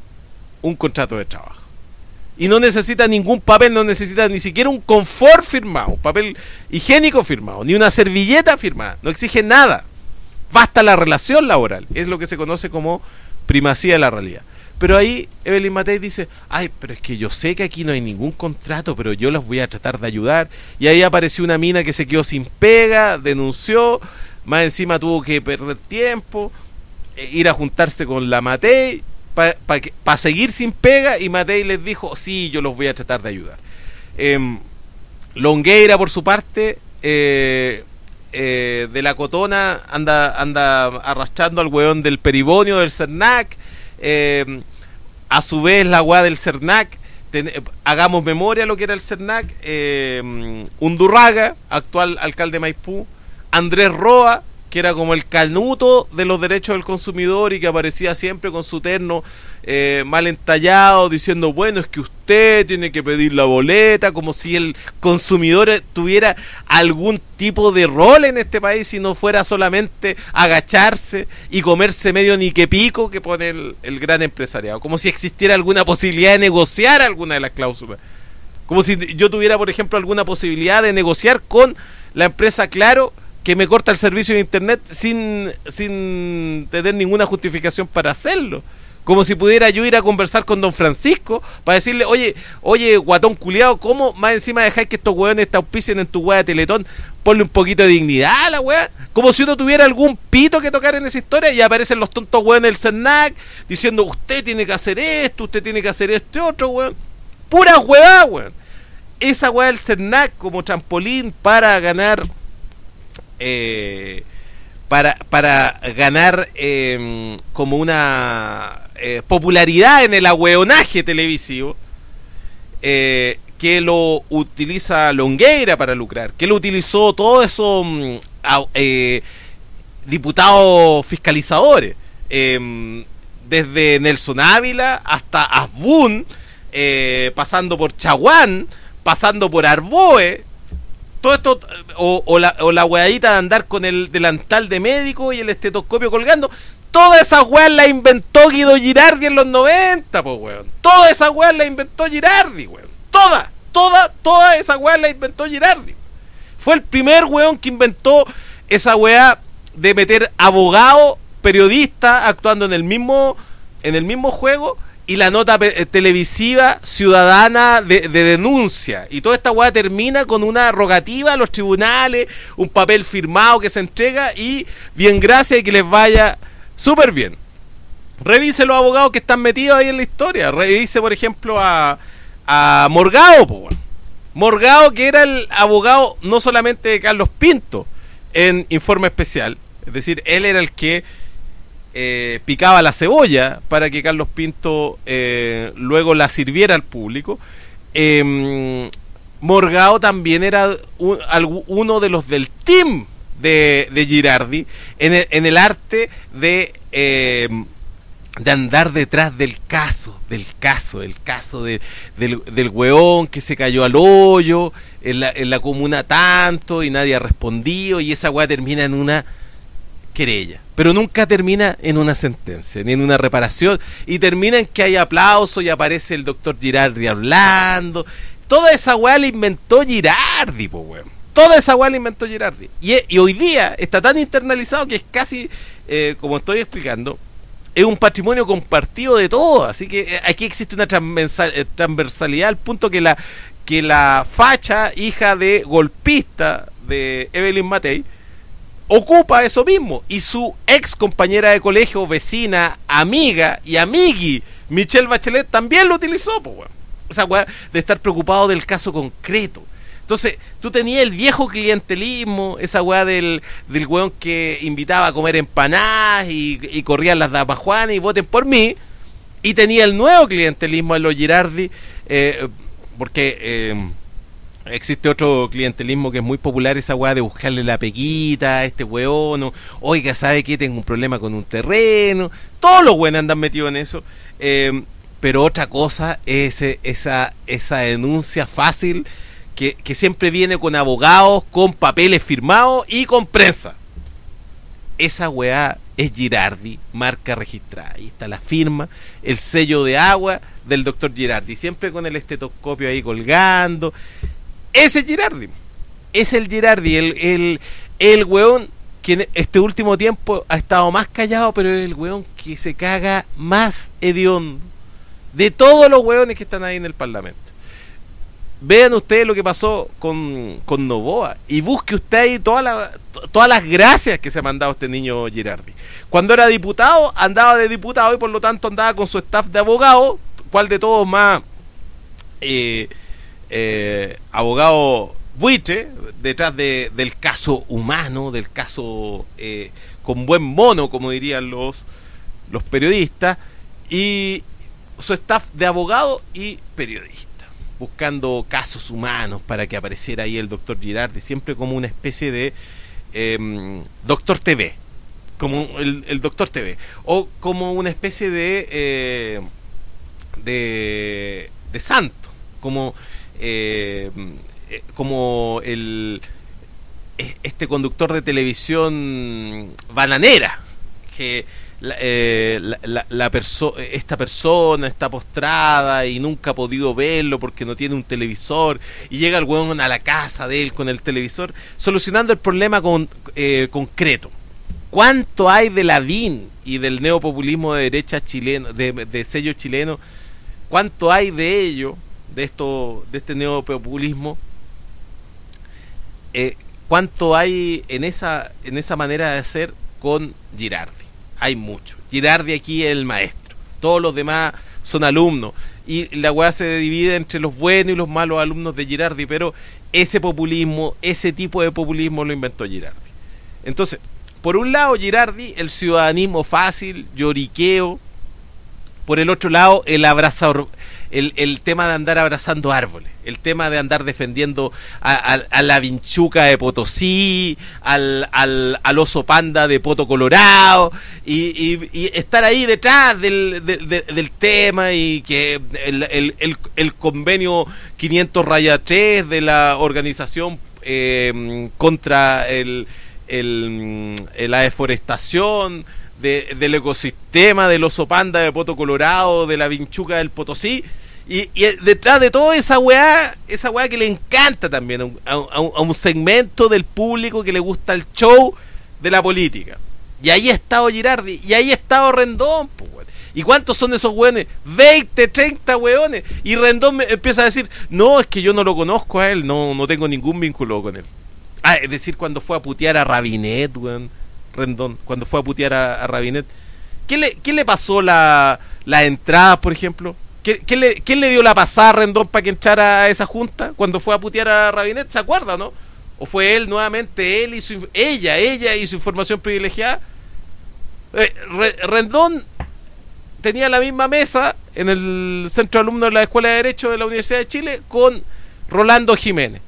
un contrato de trabajo. Y no necesita ningún papel, no necesita ni siquiera un confort firmado, un papel higiénico firmado, ni una servilleta firmada, no exige nada. Basta la relación laboral, es lo que se conoce como primacía de la realidad. Pero ahí Evelyn Matei dice, ay, pero es que yo sé que aquí no hay ningún contrato, pero yo los voy a tratar de ayudar. Y ahí apareció una mina que se quedó sin pega, denunció, más encima tuvo que perder tiempo, eh, ir a juntarse con la Matei, para pa pa seguir sin pega, y Matei les dijo, sí, yo los voy a tratar de ayudar. Eh, Longueira, por su parte, eh, eh, de la Cotona, anda anda arrastrando al weón del Peribonio, del Cernac. Eh, a su vez, la weá del Cernac, ten, hagamos memoria lo que era el Cernac. eh, Undurraga, actual alcalde de Maipú. Andrés Roa, que era como el canuto de los derechos del consumidor y que aparecía siempre con su terno eh, mal entallado, diciendo, bueno, es que usted tiene que pedir la boleta, como si el consumidor tuviera algún tipo de rol en este país y no fuera solamente agacharse y comerse medio nique pico que pone el, el gran empresariado, como si existiera alguna posibilidad de negociar alguna de las cláusulas, como si yo tuviera, por ejemplo, alguna posibilidad de negociar con la empresa Claro, que me corta el servicio de internet sin, sin tener ninguna justificación para hacerlo. Como si pudiera yo ir a conversar con don Francisco para decirle, oye, oye, guatón culiado, ¿cómo más encima dejáis que estos hueones te auspicien en tu hueá de Teletón? Ponle un poquito de dignidad a la hueá. Como si uno tuviera algún pito que tocar en esa historia, y aparecen los tontos hueones del Cernac diciendo, usted tiene que hacer esto, usted tiene que hacer este otro, hueón. Pura hueá, hueón. Esa hueá del Cernac como trampolín para ganar... Eh, para, para ganar eh, como una eh, popularidad en el ahueonaje televisivo, eh, que lo utiliza Longueira para lucrar, que lo utilizó todo eso eh, diputados fiscalizadores, eh, desde Nelson Ávila hasta Asbun, eh, pasando por Chaguán, pasando por Arboe. Todo esto, o, o la, o la weadita de andar con el delantal de médico y el estetoscopio colgando, todas esas weas las inventó Guido Girardi en los noventa, pues weón. Todas esas weas las inventó Girardi, weón. Todas, todas, todas esas weas las inventó Girardi. Fue el primer weón que inventó esa weá de meter abogado, periodista actuando en el mismo en el mismo juego y la nota pe- televisiva ciudadana de, de denuncia. Y toda esta weá termina con una rogativa a los tribunales, un papel firmado que se entrega y bien gracias y que les vaya súper bien. Revise los abogados que están metidos ahí en la historia. Revise, por ejemplo, a, a Morgado, po, weón. Morgado, que era el abogado no solamente de Carlos Pinto en Informe Especial, es decir, él era el que eh, picaba la cebolla para que Carlos Pinto eh, luego la sirviera al público. eh, Morgado también era un, uno de los del team de, de Girardi en el, en el arte de eh, de andar detrás del caso, del caso, del caso de, del, del hueón que se cayó al hoyo en la, en la comuna tanto y nadie ha respondido y esa weá termina en una querella, pero nunca termina en una sentencia, ni en una reparación, y termina en que hay aplausos y aparece el doctor Girardi hablando. Toda esa weá la inventó Girardi, po weón. Toda esa weá la inventó Girardi. Y, y hoy día está tan internalizado que es casi, eh, como estoy explicando, es un patrimonio compartido de todos. Así que aquí existe una transversal, transversalidad al punto que la, que la facha, hija de golpista de Evelyn Matei, ocupa eso mismo. Y su ex compañera de colegio, vecina, amiga y amigui, Michelle Bachelet, también lo utilizó, pues, weón. O sea, weón, de estar preocupado del caso concreto. Entonces, tú tenías el viejo clientelismo, esa weá del, del weón que invitaba a comer empanadas y, y corrían las damas Juanas y voten por mí. Y tenía el nuevo clientelismo en los Girardi, eh, porque eh, existe otro clientelismo que es muy popular, esa weá de buscarle la peguita a este weón, o, oiga, ¿sabe qué? Tengo un problema con un terreno. Todos los weones andan metidos en eso. Eh, pero otra cosa es esa, esa denuncia fácil, Que, que siempre viene con abogados, con papeles firmados y con prensa. Esa weá es Girardi, marca registrada. Ahí está la firma, el sello de agua del doctor Girardi, siempre con el estetoscopio ahí colgando. Ese es Girardi. Es el Girardi, el, el, el weón que en este último tiempo ha estado más callado, pero es el weón que se caga más hediondo de todos los weones que están ahí en el Parlamento. Vean ustedes lo que pasó con, con Noboa y busque usted ahí toda la, todas las gracias que se ha mandado este niño Girardi. Cuando era diputado, andaba de diputado y por lo tanto andaba con su staff de abogado, cual de todos más eh, eh, abogado buitre, detrás de, del caso humano, del caso eh, con buen mono, como dirían los, los periodistas, y su staff de abogado y periodista, buscando casos humanos para que apareciera ahí el doctor Girardi, siempre como una especie de eh, doctor T V, como el, el doctor T V, o como una especie de eh, de, de santo, como eh, como el este conductor de televisión bananera que La, eh, la, la, la perso- esta persona está postrada y nunca ha podido verlo porque no tiene un televisor, y llega el weón a la casa de él con el televisor solucionando el problema con, eh, concreto. ¿Cuánto hay de Lavín y del neopopulismo de derecha chileno, de, de sello chileno? ¿Cuánto hay de ello, de esto, de este neopopulismo? Eh, ¿Cuánto hay en esa, en esa manera de hacer con Girardi? Hay mucho. Girardi aquí es el maestro. Todos los demás son alumnos. Y la weá se divide entre los buenos y los malos alumnos de Girardi. Pero ese populismo, ese tipo de populismo lo inventó Girardi. Entonces, por un lado, Girardi, el ciudadanismo fácil, lloriqueo. Por el otro lado, el abrazador, el, el tema de andar abrazando árboles, el tema de andar defendiendo a, a, a la vinchuca de Potosí, al, al, al oso panda de Poto Colorado, y, y, y estar ahí detrás del, de, de, del tema, y que el, el, el, el convenio quinientos raya tres de la organización eh, contra el, el, el, la deforestación De, del ecosistema del oso panda de Poto Colorado, de la vinchuca del Potosí, Y, y detrás de todo esa weá, esa weá que le encanta también a un, a, un, a un segmento del público que le gusta el show de la política. Y ahí ha estado Girardi, y ahí ha estado Rendón, pues, weón. ¿Y cuántos son esos weones? veinte, treinta weones. Y Rendón me empieza a decir, no, es que yo no lo conozco a él, no, no tengo ningún vínculo con él. Ah, es decir, cuando fue a putear a Rabinet, weón, Rendón, cuando fue a putear a, a Rabinet. ¿Qué le, qué le pasó la, la entrada, por ejemplo? ¿Qué, qué le, ¿Quién le dio la pasada a Rendón para que entrara a esa junta cuando fue a putear a Rabinet? ¿Se acuerda, no? ¿O fue él nuevamente, él y su, ella, ella y su información privilegiada? Eh, Re, Rendón tenía la misma mesa en el centro de alumnos de la Escuela de Derecho de la Universidad de Chile con Rolando Jiménez.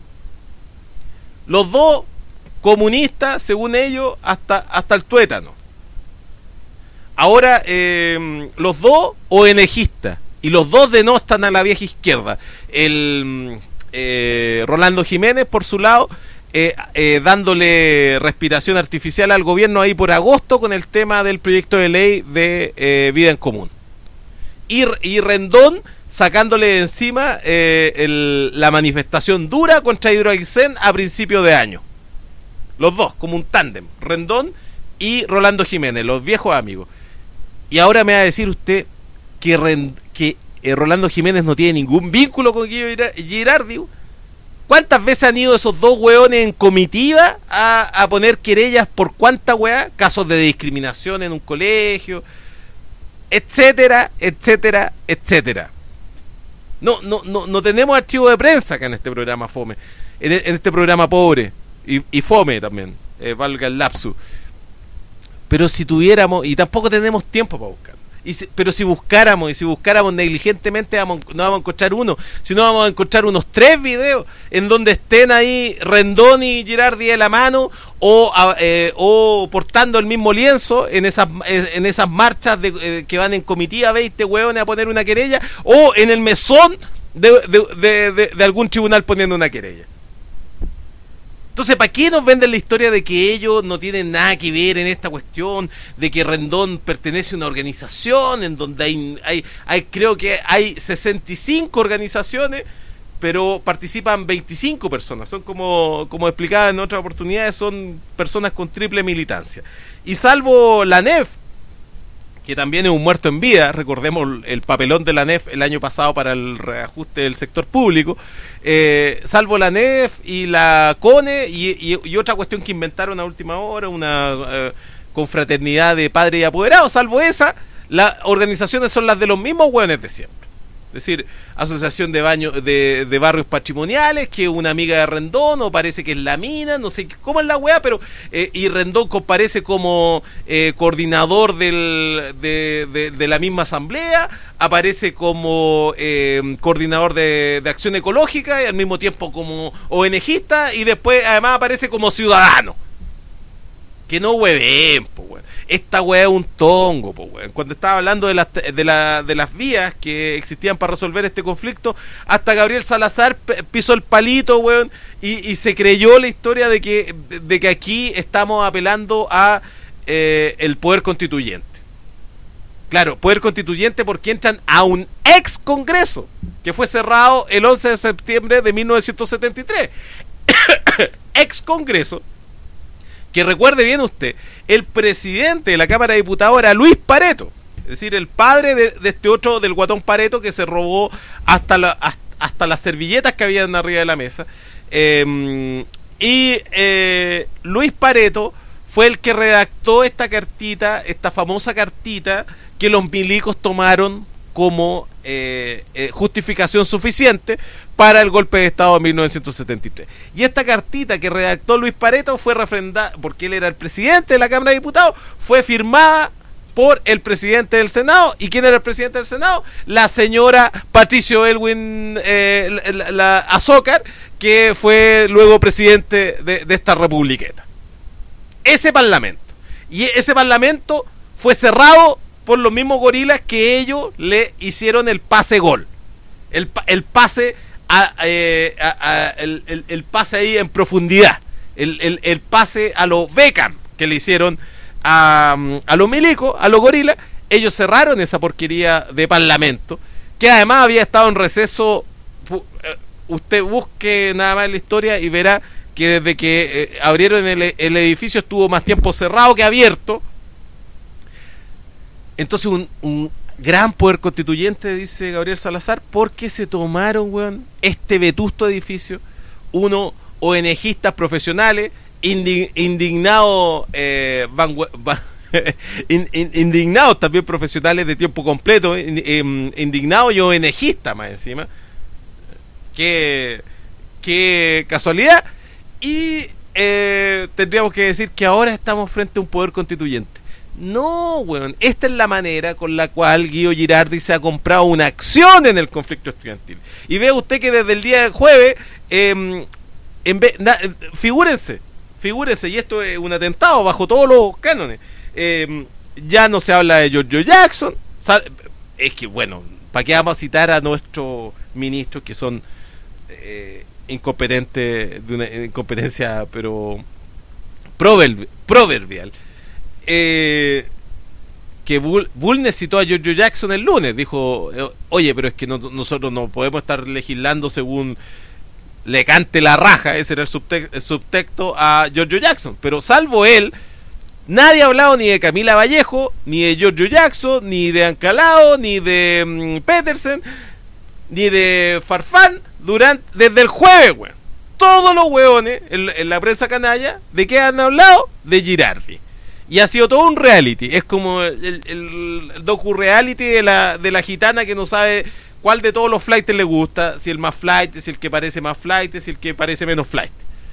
Los dos comunistas, según ellos, hasta, hasta el tuétano. Ahora, eh, los dos ONGistas. Y los dos denostan a la vieja izquierda. El eh, Rolando Jiménez, por su lado, eh, eh, dándole respiración artificial al gobierno ahí por agosto con el tema del proyecto de ley de eh, vida en común. Y, y Rendón sacándole de encima eh, el, la manifestación dura contra Hidroaicén a principio de año. Los dos, como un tándem. Rendón y Rolando Jiménez, los viejos amigos. Y ahora me va a decir usted que, Rend, que eh, Rolando Jiménez no tiene ningún vínculo con Guido Girardi. ¿Cuántas veces han ido esos dos hueones en comitiva a, a poner querellas por cuánta hueá? Casos de discriminación en un colegio, etcétera, etcétera, etcétera. No, no, no, no tenemos archivo de prensa acá en este programa Fome, en, en este programa pobre y, y Fome también, eh, valga el lapsus. Pero si tuviéramos, y tampoco tenemos tiempo para buscar. Y si, pero si buscáramos, y si buscáramos negligentemente, vamos, no vamos a encontrar uno, sino vamos a encontrar unos tres videos en donde estén ahí Rendón y Girardi de la mano, o, eh, o portando el mismo lienzo en esas, en esas marchas de, eh, que van en comitiva veinte hueones a poner una querella, o en el mesón de, de, de, de, de algún tribunal poniendo una querella. Entonces, ¿para qué nos venden la historia de que ellos no tienen nada que ver en esta cuestión, de que Rendón pertenece a una organización en donde hay, hay, hay creo que hay sesenta y cinco organizaciones, pero participan veinticinco personas? Son como, como explicaba en otras oportunidades, son personas con triple militancia. Y salvo la N E F, que también es un muerto en vida, recordemos el papelón de la N E F el año pasado para el reajuste del sector público, eh, salvo la N E F y la CONE y, y, y otra cuestión que inventaron a última hora, una eh, confraternidad de padres y apoderados, salvo esa, las organizaciones son las de los mismos hueones de siempre. Es decir, asociación de baños de, de barrios patrimoniales, que una amiga de Rendón, o parece que es la mina, no sé cómo es la weá, pero eh, y Rendón comparece como eh, coordinador del, de, de, de la misma asamblea, aparece como eh, coordinador de, de acción ecológica y al mismo tiempo como ONGista, y después además aparece como ciudadano. Que no hueven, po, weón. Esta weá es un tongo, po, weón. Cuando estaba hablando de las, de, la, de las vías que existían para resolver este conflicto, hasta Gabriel Salazar pisó el palito, weón, y, y se creyó la historia de que, de que aquí estamos apelando a eh, el poder constituyente. Claro, poder constituyente porque entran a un ex congreso que fue cerrado el once de septiembre de mil novecientos setenta y tres. Ex congreso que, recuerde bien usted, el presidente de la Cámara de Diputados era Luis Pareto, es decir, el padre de, de este otro, del guatón Pareto, que se robó hasta, la, hasta, hasta las servilletas que habían arriba de la mesa. Eh, y eh, Luis Pareto fue el que redactó esta cartita, esta famosa cartita que los milicos tomaron como eh, eh, justificación suficiente para el golpe de Estado de mil novecientos setenta y tres. Y esta cartita que redactó Luis Pareto fue refrendada, porque él era el presidente de la Cámara de Diputados, fue firmada por el presidente del Senado. ¿Y quién era el presidente del Senado? La señora Patricio Elwin eh, la, la Azócar, que fue luego presidente de, de esta republiqueta. Ese parlamento. Y ese parlamento fue cerrado por los mismos gorilas que ellos le hicieron el pase gol. El, el pase a, eh, a, a, el, el, el pase ahí en profundidad. El, el, el pase a los Beckham que le hicieron a, a los milicos, a los gorilas. Ellos cerraron esa porquería de parlamento que además había estado en receso. Usted busque nada más en la historia y verá que desde que eh, abrieron el, el edificio estuvo más tiempo cerrado que abierto. Entonces un, un gran poder constituyente, dice Gabriel Salazar, porque se tomaron, weón, este vetusto edificio, unos ONGistas profesionales, indi, indignados, eh, vangu, van, in, in, indignados también profesionales de tiempo completo, in, in, indignados y ONGistas más encima. Qué, qué casualidad. Y eh, tendríamos que decir que ahora estamos frente a un poder constituyente. No, weón, esta es la manera con la cual Guido Girardi se ha comprado una acción en el conflicto estudiantil. Y vea usted que desde el día de jueves, eh, en vez, na, figúrense, figúrense, y esto es un atentado bajo todos los cánones. Eh, ya no se habla de Giorgio Jackson. Es que, bueno, ¿para qué vamos a citar a nuestros ministros que son eh, incompetentes, de una incompetencia, pero proverbi, proverbial? Eh, que Bull, Bull citó a Giorgio Jackson el lunes, dijo, oye, pero es que no, nosotros no podemos estar legislando según le cante la raja, ese era el, subtexto, el subtexto a Giorgio Jackson, pero salvo él, nadie ha hablado ni de Camila Vallejo, ni de Giorgio Jackson, ni de Ancalao, ni de um, Petersen, ni de Farfán, durante, desde el jueves, weón. Todos los weones en, en la prensa canalla, ¿de qué han hablado? De Girardi. Y ha sido todo un reality. Es como el, el, el docu-reality de la, de la gitana que no sabe cuál de todos los flights le gusta. Si el más flight, si el que parece más flight, si el que parece menos flight.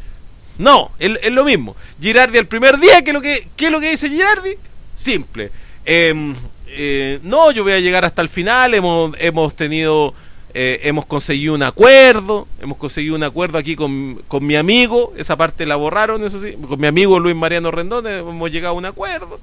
No, es, es lo mismo. Girardi el primer día, ¿qué es lo que, qué es lo que dice Girardi? Simple. Eh, eh, no, yo voy a llegar hasta el final. Hemos, hemos tenido... Eh, hemos conseguido un acuerdo, hemos conseguido un acuerdo aquí con, con mi amigo, esa parte la borraron, eso sí, con mi amigo Luis Mariano Rendón hemos llegado a un acuerdo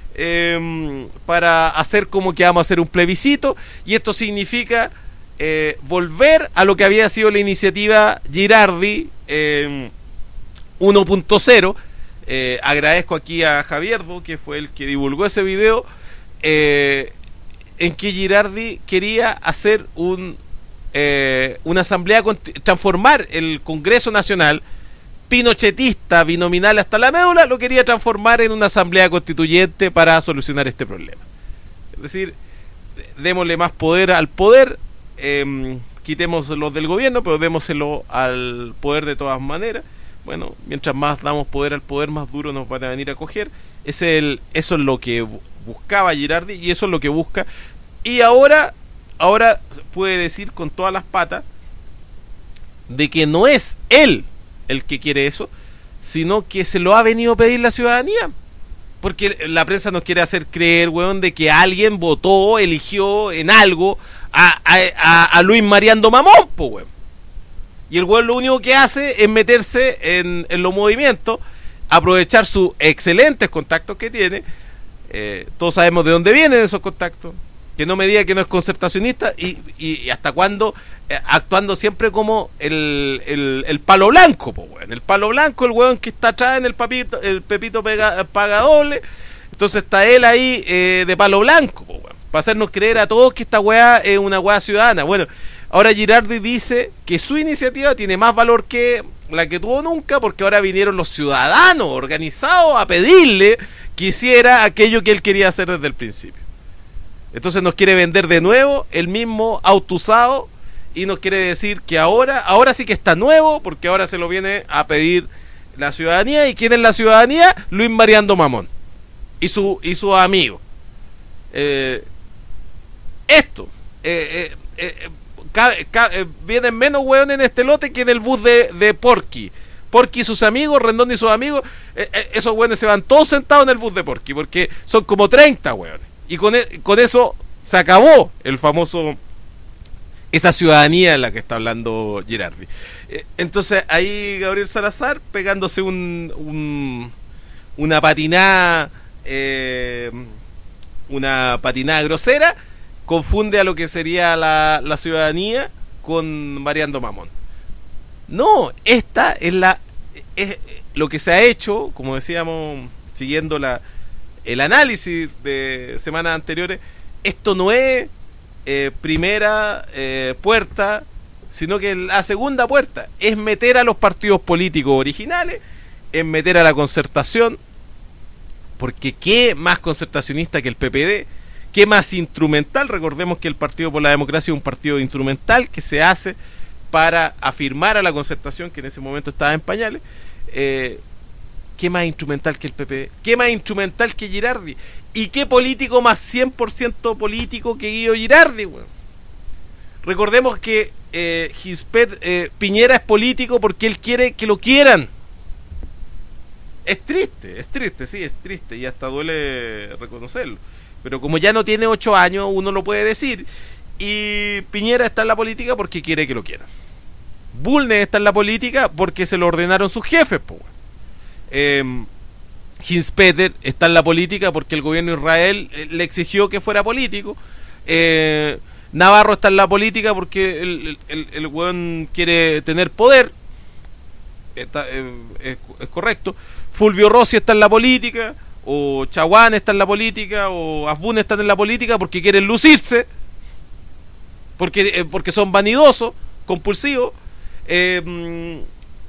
eh, para hacer como que vamos a hacer un plebiscito, y esto significa eh, volver a lo que había sido la iniciativa Girardi eh, uno punto cero. Eh, agradezco aquí a Javierdo, que fue el que divulgó ese video, eh, en que Girardi quería hacer un Eh, una asamblea, transformar el Congreso Nacional pinochetista, binominal hasta la médula, lo quería transformar en una asamblea constituyente para solucionar este problema. Es decir, démosle más poder al poder, eh, quitémoslo del gobierno, pero démoselo al poder de todas maneras. Bueno, mientras más damos poder al poder, más duro nos van a venir a coger. Es el, eso es lo que buscaba Girardi y eso es lo que busca. Y ahora... Ahora puede decir con todas las patas de que no es él el que quiere eso, sino que se lo ha venido a pedir la ciudadanía. Porque la prensa nos quiere hacer creer, weón, de que alguien votó, eligió en algo a, a, a, a Luis Mariano Mamón, po, weón. Y el weón lo único que hace es meterse en, en los movimientos, aprovechar sus excelentes contactos que tiene. Eh, todos sabemos de dónde vienen esos contactos. Que no me diga que no es concertacionista y, y, y hasta cuándo, eh, actuando siempre como el, el, el palo blanco, po, weón. El palo blanco, el weón que está atrás en el papito, el Pepito pega, paga doble. Entonces está él ahí eh, de palo blanco, po, weón, para hacernos creer a todos que esta weá es una weá ciudadana. Bueno, ahora Girardi dice que su iniciativa tiene más valor que la que tuvo nunca, porque ahora vinieron los ciudadanos organizados a pedirle que hiciera aquello que él quería hacer desde el principio. Entonces nos quiere vender de nuevo el mismo auto usado y nos quiere decir que ahora, ahora sí que está nuevo, porque ahora se lo viene a pedir la ciudadanía. ¿Y quién es la ciudadanía? Luis Mariano Mamón y su y su amigo. Eh, esto eh, eh, eh, cabe, cabe, eh, vienen menos hueones en este lote que en el bus de, de Porky. Porky y sus amigos, Rendón y sus amigos, eh, eh, esos hueones se van todos sentados en el bus de Porky, porque son como treinta hueones. Y con, e- con eso se acabó el famoso, esa ciudadanía en la que está hablando Girardi. Eh, entonces ahí Gabriel Salazar pegándose un, un una patinada, eh, una patinada grosera, confunde a lo que sería la, la ciudadanía con Mariano Mamón. No, esta es la es lo que se ha hecho, como decíamos, siguiendo la el análisis de semanas anteriores. Esto no es eh, primera eh, puerta, sino que la segunda puerta es meter a los partidos políticos originales, es meter a la concertación, porque qué más concertacionista que el P P D, qué más instrumental. Recordemos que el Partido por la Democracia es un partido instrumental que se hace para afirmar a la concertación, que en ese momento estaba en pañales. eh, qué más instrumental que el P P D, qué más instrumental que Girardi, y qué político más cien por ciento político que Guido Girardi, bueno. Recordemos que eh, Gispet, eh, Piñera es político porque él quiere que lo quieran. Es triste, es triste, sí, es triste, y hasta duele reconocerlo. Pero como ya no tiene ocho años, uno lo puede decir. Y Piñera está en la política porque quiere que lo quieran. Bulnes está en la política porque se lo ordenaron sus jefes, po. Eh, Hinspeter está en la política porque el gobierno de Israel le exigió que fuera político. Eh, Navarro está en la política porque el, el, el weón quiere tener poder. Está, eh, es, es correcto. Fulvio Rossi está en la política, o Chaguán está en la política, o Asbun está en la política porque quieren lucirse, porque, eh, porque son vanidosos, compulsivos. Eh,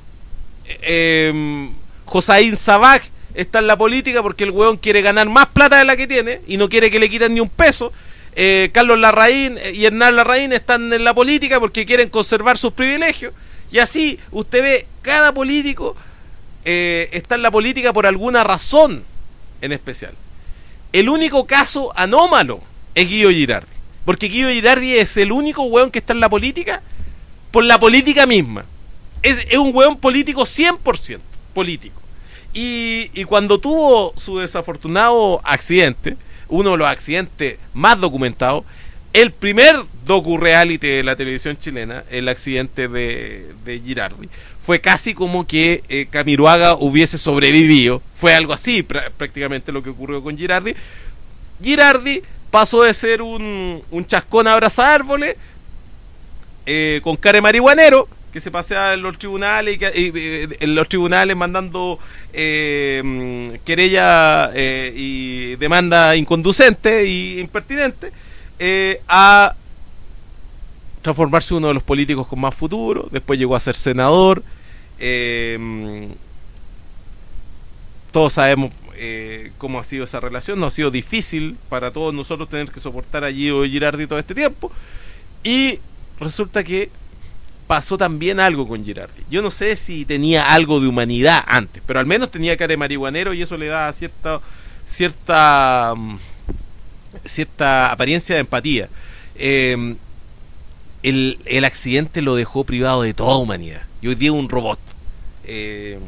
eh, Josaín Sabaj está en la política porque el hueón quiere ganar más plata de la que tiene y no quiere que le quiten ni un peso. Eh, Carlos Larraín y Hernán Larraín están en la política porque quieren conservar sus privilegios. Y así usted ve, cada político eh, está en la política por alguna razón en especial. El único caso anómalo es Guido Girardi, porque Guido Girardi es el único hueón que está en la política por la política misma. Es, es un hueón político cien por ciento político. Y, y cuando tuvo su desafortunado accidente, uno de los accidentes más documentados, el primer docu-reality de la televisión chilena, el accidente de, de Girardi, fue casi como que eh, Camiroaga hubiese sobrevivido. Fue algo así pr- prácticamente lo que ocurrió con Girardi. Girardi pasó de ser un, un chascón abraza árboles, eh, con cara de marihuanero, que se pasea en los tribunales y, que, y, y en los tribunales mandando eh, querella eh, y demanda inconducente e impertinente, eh, a transformarse en uno de los políticos con más futuro. Después llegó a ser senador. Eh, todos sabemos eh, cómo ha sido esa relación. No ha sido difícil para todos nosotros tener que soportar a Guido Girardi todo este tiempo. Y resulta que pasó también algo con Girardi. Yo no sé si tenía algo de humanidad antes, pero al menos tenía cara de marihuanero y eso le da cierta cierta cierta apariencia de empatía. Eh, el, el accidente lo dejó privado de toda humanidad y hoy día es un robot. Eh,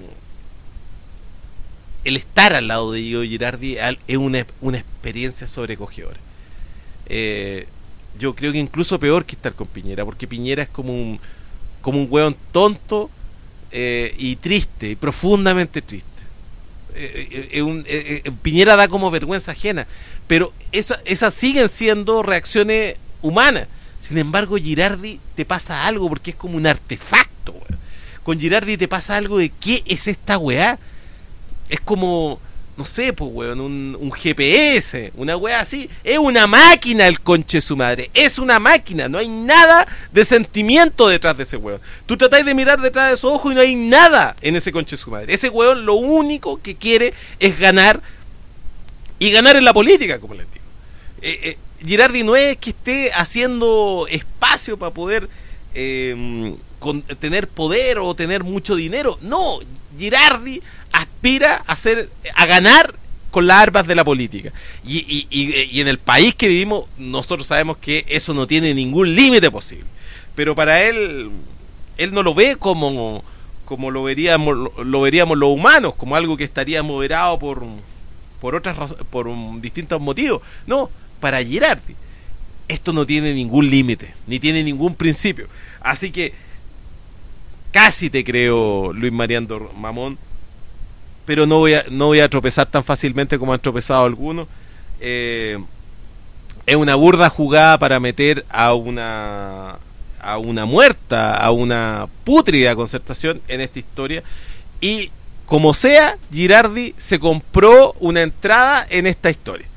el estar al lado de Guido Girardi es una, una experiencia sobrecogedora. Eh, yo creo que incluso peor que estar con Piñera, porque Piñera es como un como un hueón tonto eh, y triste, y profundamente triste. Eh, eh, un, eh, eh, Piñera da como vergüenza ajena, pero esa, esas siguen siendo reacciones humanas. Sin embargo, Girardi te pasa algo porque es como un artefacto, weón. Con Girardi te pasa algo de ¿qué es esta weá? Es como, no sé, pues weón, un, un G P S, una weá así. Es una máquina el conche su madre. Es una máquina, no hay nada de sentimiento detrás de ese weón. Tú tratáis de mirar detrás de esos ojos y no hay nada en ese conche su madre. Ese weón lo único que quiere es ganar, y ganar en la política, como les digo. Eh, eh, Girardi no es que esté haciendo espacio para poder eh, con, tener poder o tener mucho dinero. No, Girardi aspira a hacer, a ganar con las armas de la política. Y, y, y, y en el país que vivimos, nosotros sabemos que eso no tiene ningún límite posible. Pero para él, él no lo ve como, como lo veríamos, lo, lo veríamos los humanos, como algo que estaría moderado por, por otras por un, distintos motivos. No, para Girardi esto no tiene ningún límite, ni tiene ningún principio. Así que casi te creo, Luis Mariano Mamón, pero no voy a, no voy a tropezar tan fácilmente como han tropezado algunos. Eh, es una burda jugada para meter a una a una muerta, a una pútrida concertación en esta historia. Y como sea, Girardi se compró una entrada en esta historia.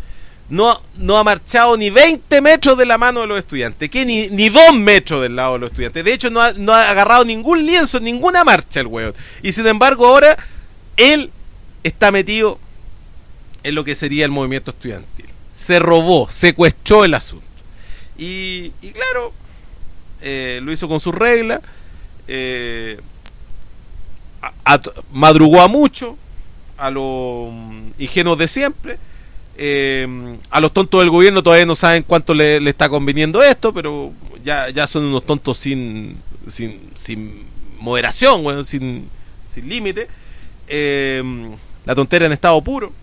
no, no ha marchado ni veinte metros de la mano de los estudiantes, que ni, ni dos metros del lado de los estudiantes. De hecho, no ha, no ha agarrado ningún lienzo en ninguna marcha el weón. Y sin embargo, ahora él está metido en lo que sería el movimiento estudiantil. Se robó, secuestró el asunto. Y, y claro, eh, lo hizo con sus reglas. Eh, a, a, madrugó a mucho, a los ingenuos de siempre. Eh, a los tontos del gobierno todavía no saben cuánto le, le está conviniendo esto, pero ya, ya son unos tontos sin sin, sin moderación, bueno, sin, sin límite. Eh, la tontera en estado puro.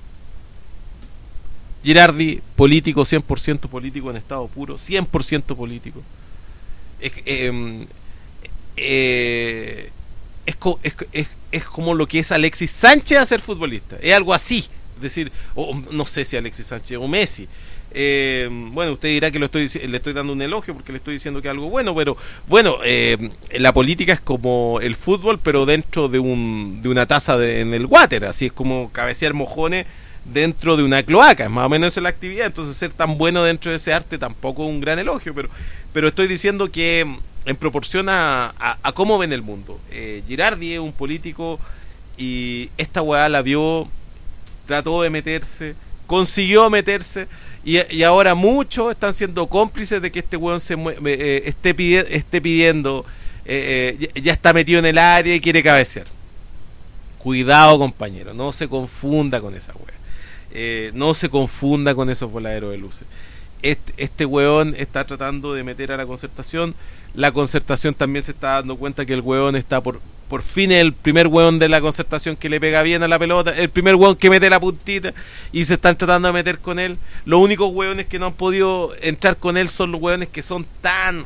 Girardi, político, cien por ciento político en estado puro, cien por ciento político. Es, eh, eh, es, es, es, es como lo que es Alexis Sánchez a ser futbolista. Es algo así. Es decir, o, no sé si Alexis Sánchez o Messi. Eh, bueno, usted dirá que lo estoy, le estoy dando un elogio porque le estoy diciendo que es algo bueno, pero bueno, eh, la política es como el fútbol, pero dentro de un de una taza de, en el water. Así es como cabecear mojones dentro de una cloaca, es más o menos esa la actividad. Entonces ser tan bueno dentro de ese arte tampoco es un gran elogio, pero pero estoy diciendo que en proporción a, a, a cómo ven el mundo, eh, Girardi es un político y esta weá la vio, trató de meterse, consiguió meterse y, y ahora muchos están siendo cómplices de que este weón se eh, esté, pidi- esté pidiendo eh, eh, ya está metido en el área y quiere cabecear. Cuidado, compañero, no se confunda con esa weá. Eh, no se confunda con esos voladeros de luces. Este, este weón está tratando de meter a la Concertación. La Concertación también se está dando cuenta que el weón está por por fin el primer weón de la Concertación que le pega bien a la pelota, el primer weón que mete la puntita, y se están tratando de meter con él. Los únicos weones que no han podido entrar con él son los weones que son tan...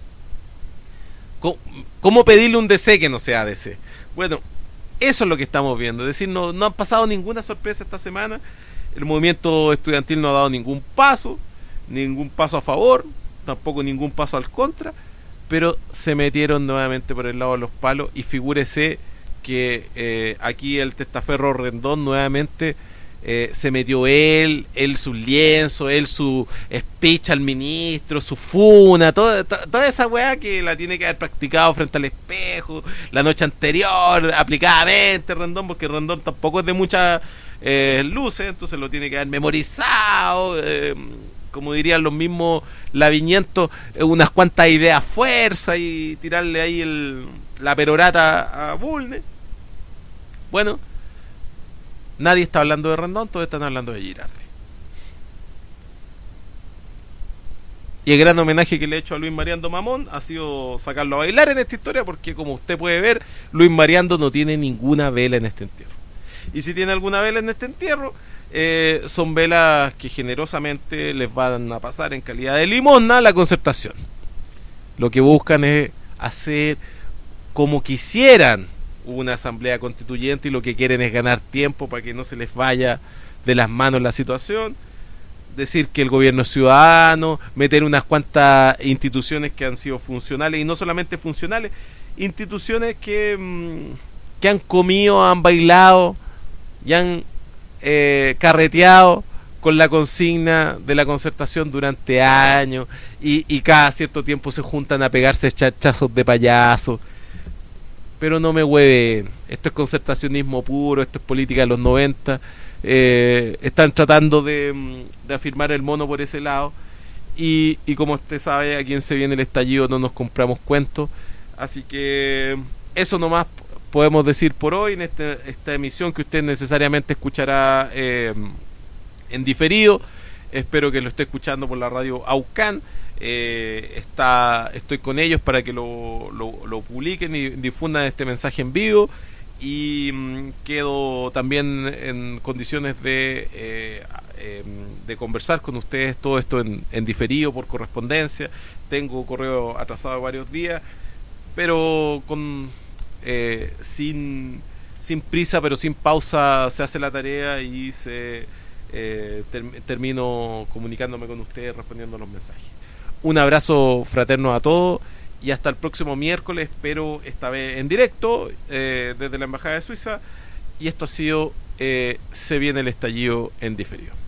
¿Cómo pedirle un D C que no sea D C? Bueno, eso es lo que estamos viendo. Es decir, no, no han pasado ninguna sorpresa esta semana. El movimiento estudiantil no ha dado ningún paso, ningún paso a favor, tampoco ningún paso al contra, pero se metieron nuevamente por el lado de los palos. Y figúrese que eh, aquí el testaferro Rendón nuevamente eh, se metió él, él su lienzo, él su speech al ministro, su funa, toda, to, toda esa weá que la tiene que haber practicado frente al espejo la noche anterior, aplicadamente Rendón, porque Rendón tampoco es de muchas eh, luces, entonces lo tiene que haber memorizado, eh, como dirían los mismos lavinientos, unas cuantas ideas fuerza y tirarle ahí el, la perorata a Bulne. Bueno, nadie está hablando de Rendón, todos están hablando de Girardi. Y el gran homenaje que le he hecho a Luis Mariando Mamón ha sido sacarlo a bailar en esta historia, porque como usted puede ver, Luis Mariando no tiene ninguna vela en este entierro. Y si tiene alguna vela en este entierro, Eh, son velas que generosamente les van a pasar en calidad de limosna a la Concertación. Lo que buscan es hacer como quisieran una asamblea constituyente, y lo que quieren es ganar tiempo para que no se les vaya de las manos la situación, decir que el gobierno es ciudadano, meter unas cuantas instituciones que han sido funcionales, y no solamente funcionales, instituciones que, que han comido, han bailado y han Eh, carreteado con la consigna de la Concertación durante años, y, y cada cierto tiempo se juntan a pegarse chachazos de payaso. Pero no me hueven, esto es concertacionismo puro, esto es política de los noventa. Eh, están tratando de, de afirmar el mono por ese lado, y, y como usted sabe, aquí en Se Viene el Estallido no nos compramos cuentos. Así que eso nomás podemos decir por hoy en este, esta emisión, que usted necesariamente escuchará eh, en diferido. Espero que lo esté escuchando por la radio Aucán. Eh, está, estoy con ellos para que lo, lo, lo publiquen y difundan este mensaje en vivo, y mmm, quedo también en condiciones de eh, eh, de conversar con ustedes todo esto en, en diferido por correspondencia. Tengo correo atrasado varios días, pero con Eh, sin sin prisa pero sin pausa se hace la tarea, y se eh, ter, termino comunicándome con ustedes, respondiendo los mensajes. Un abrazo fraterno a todos y hasta el próximo miércoles, espero esta vez en directo eh, desde la Embajada de Suiza. Y esto ha sido eh, Se Viene el Estallido en diferido.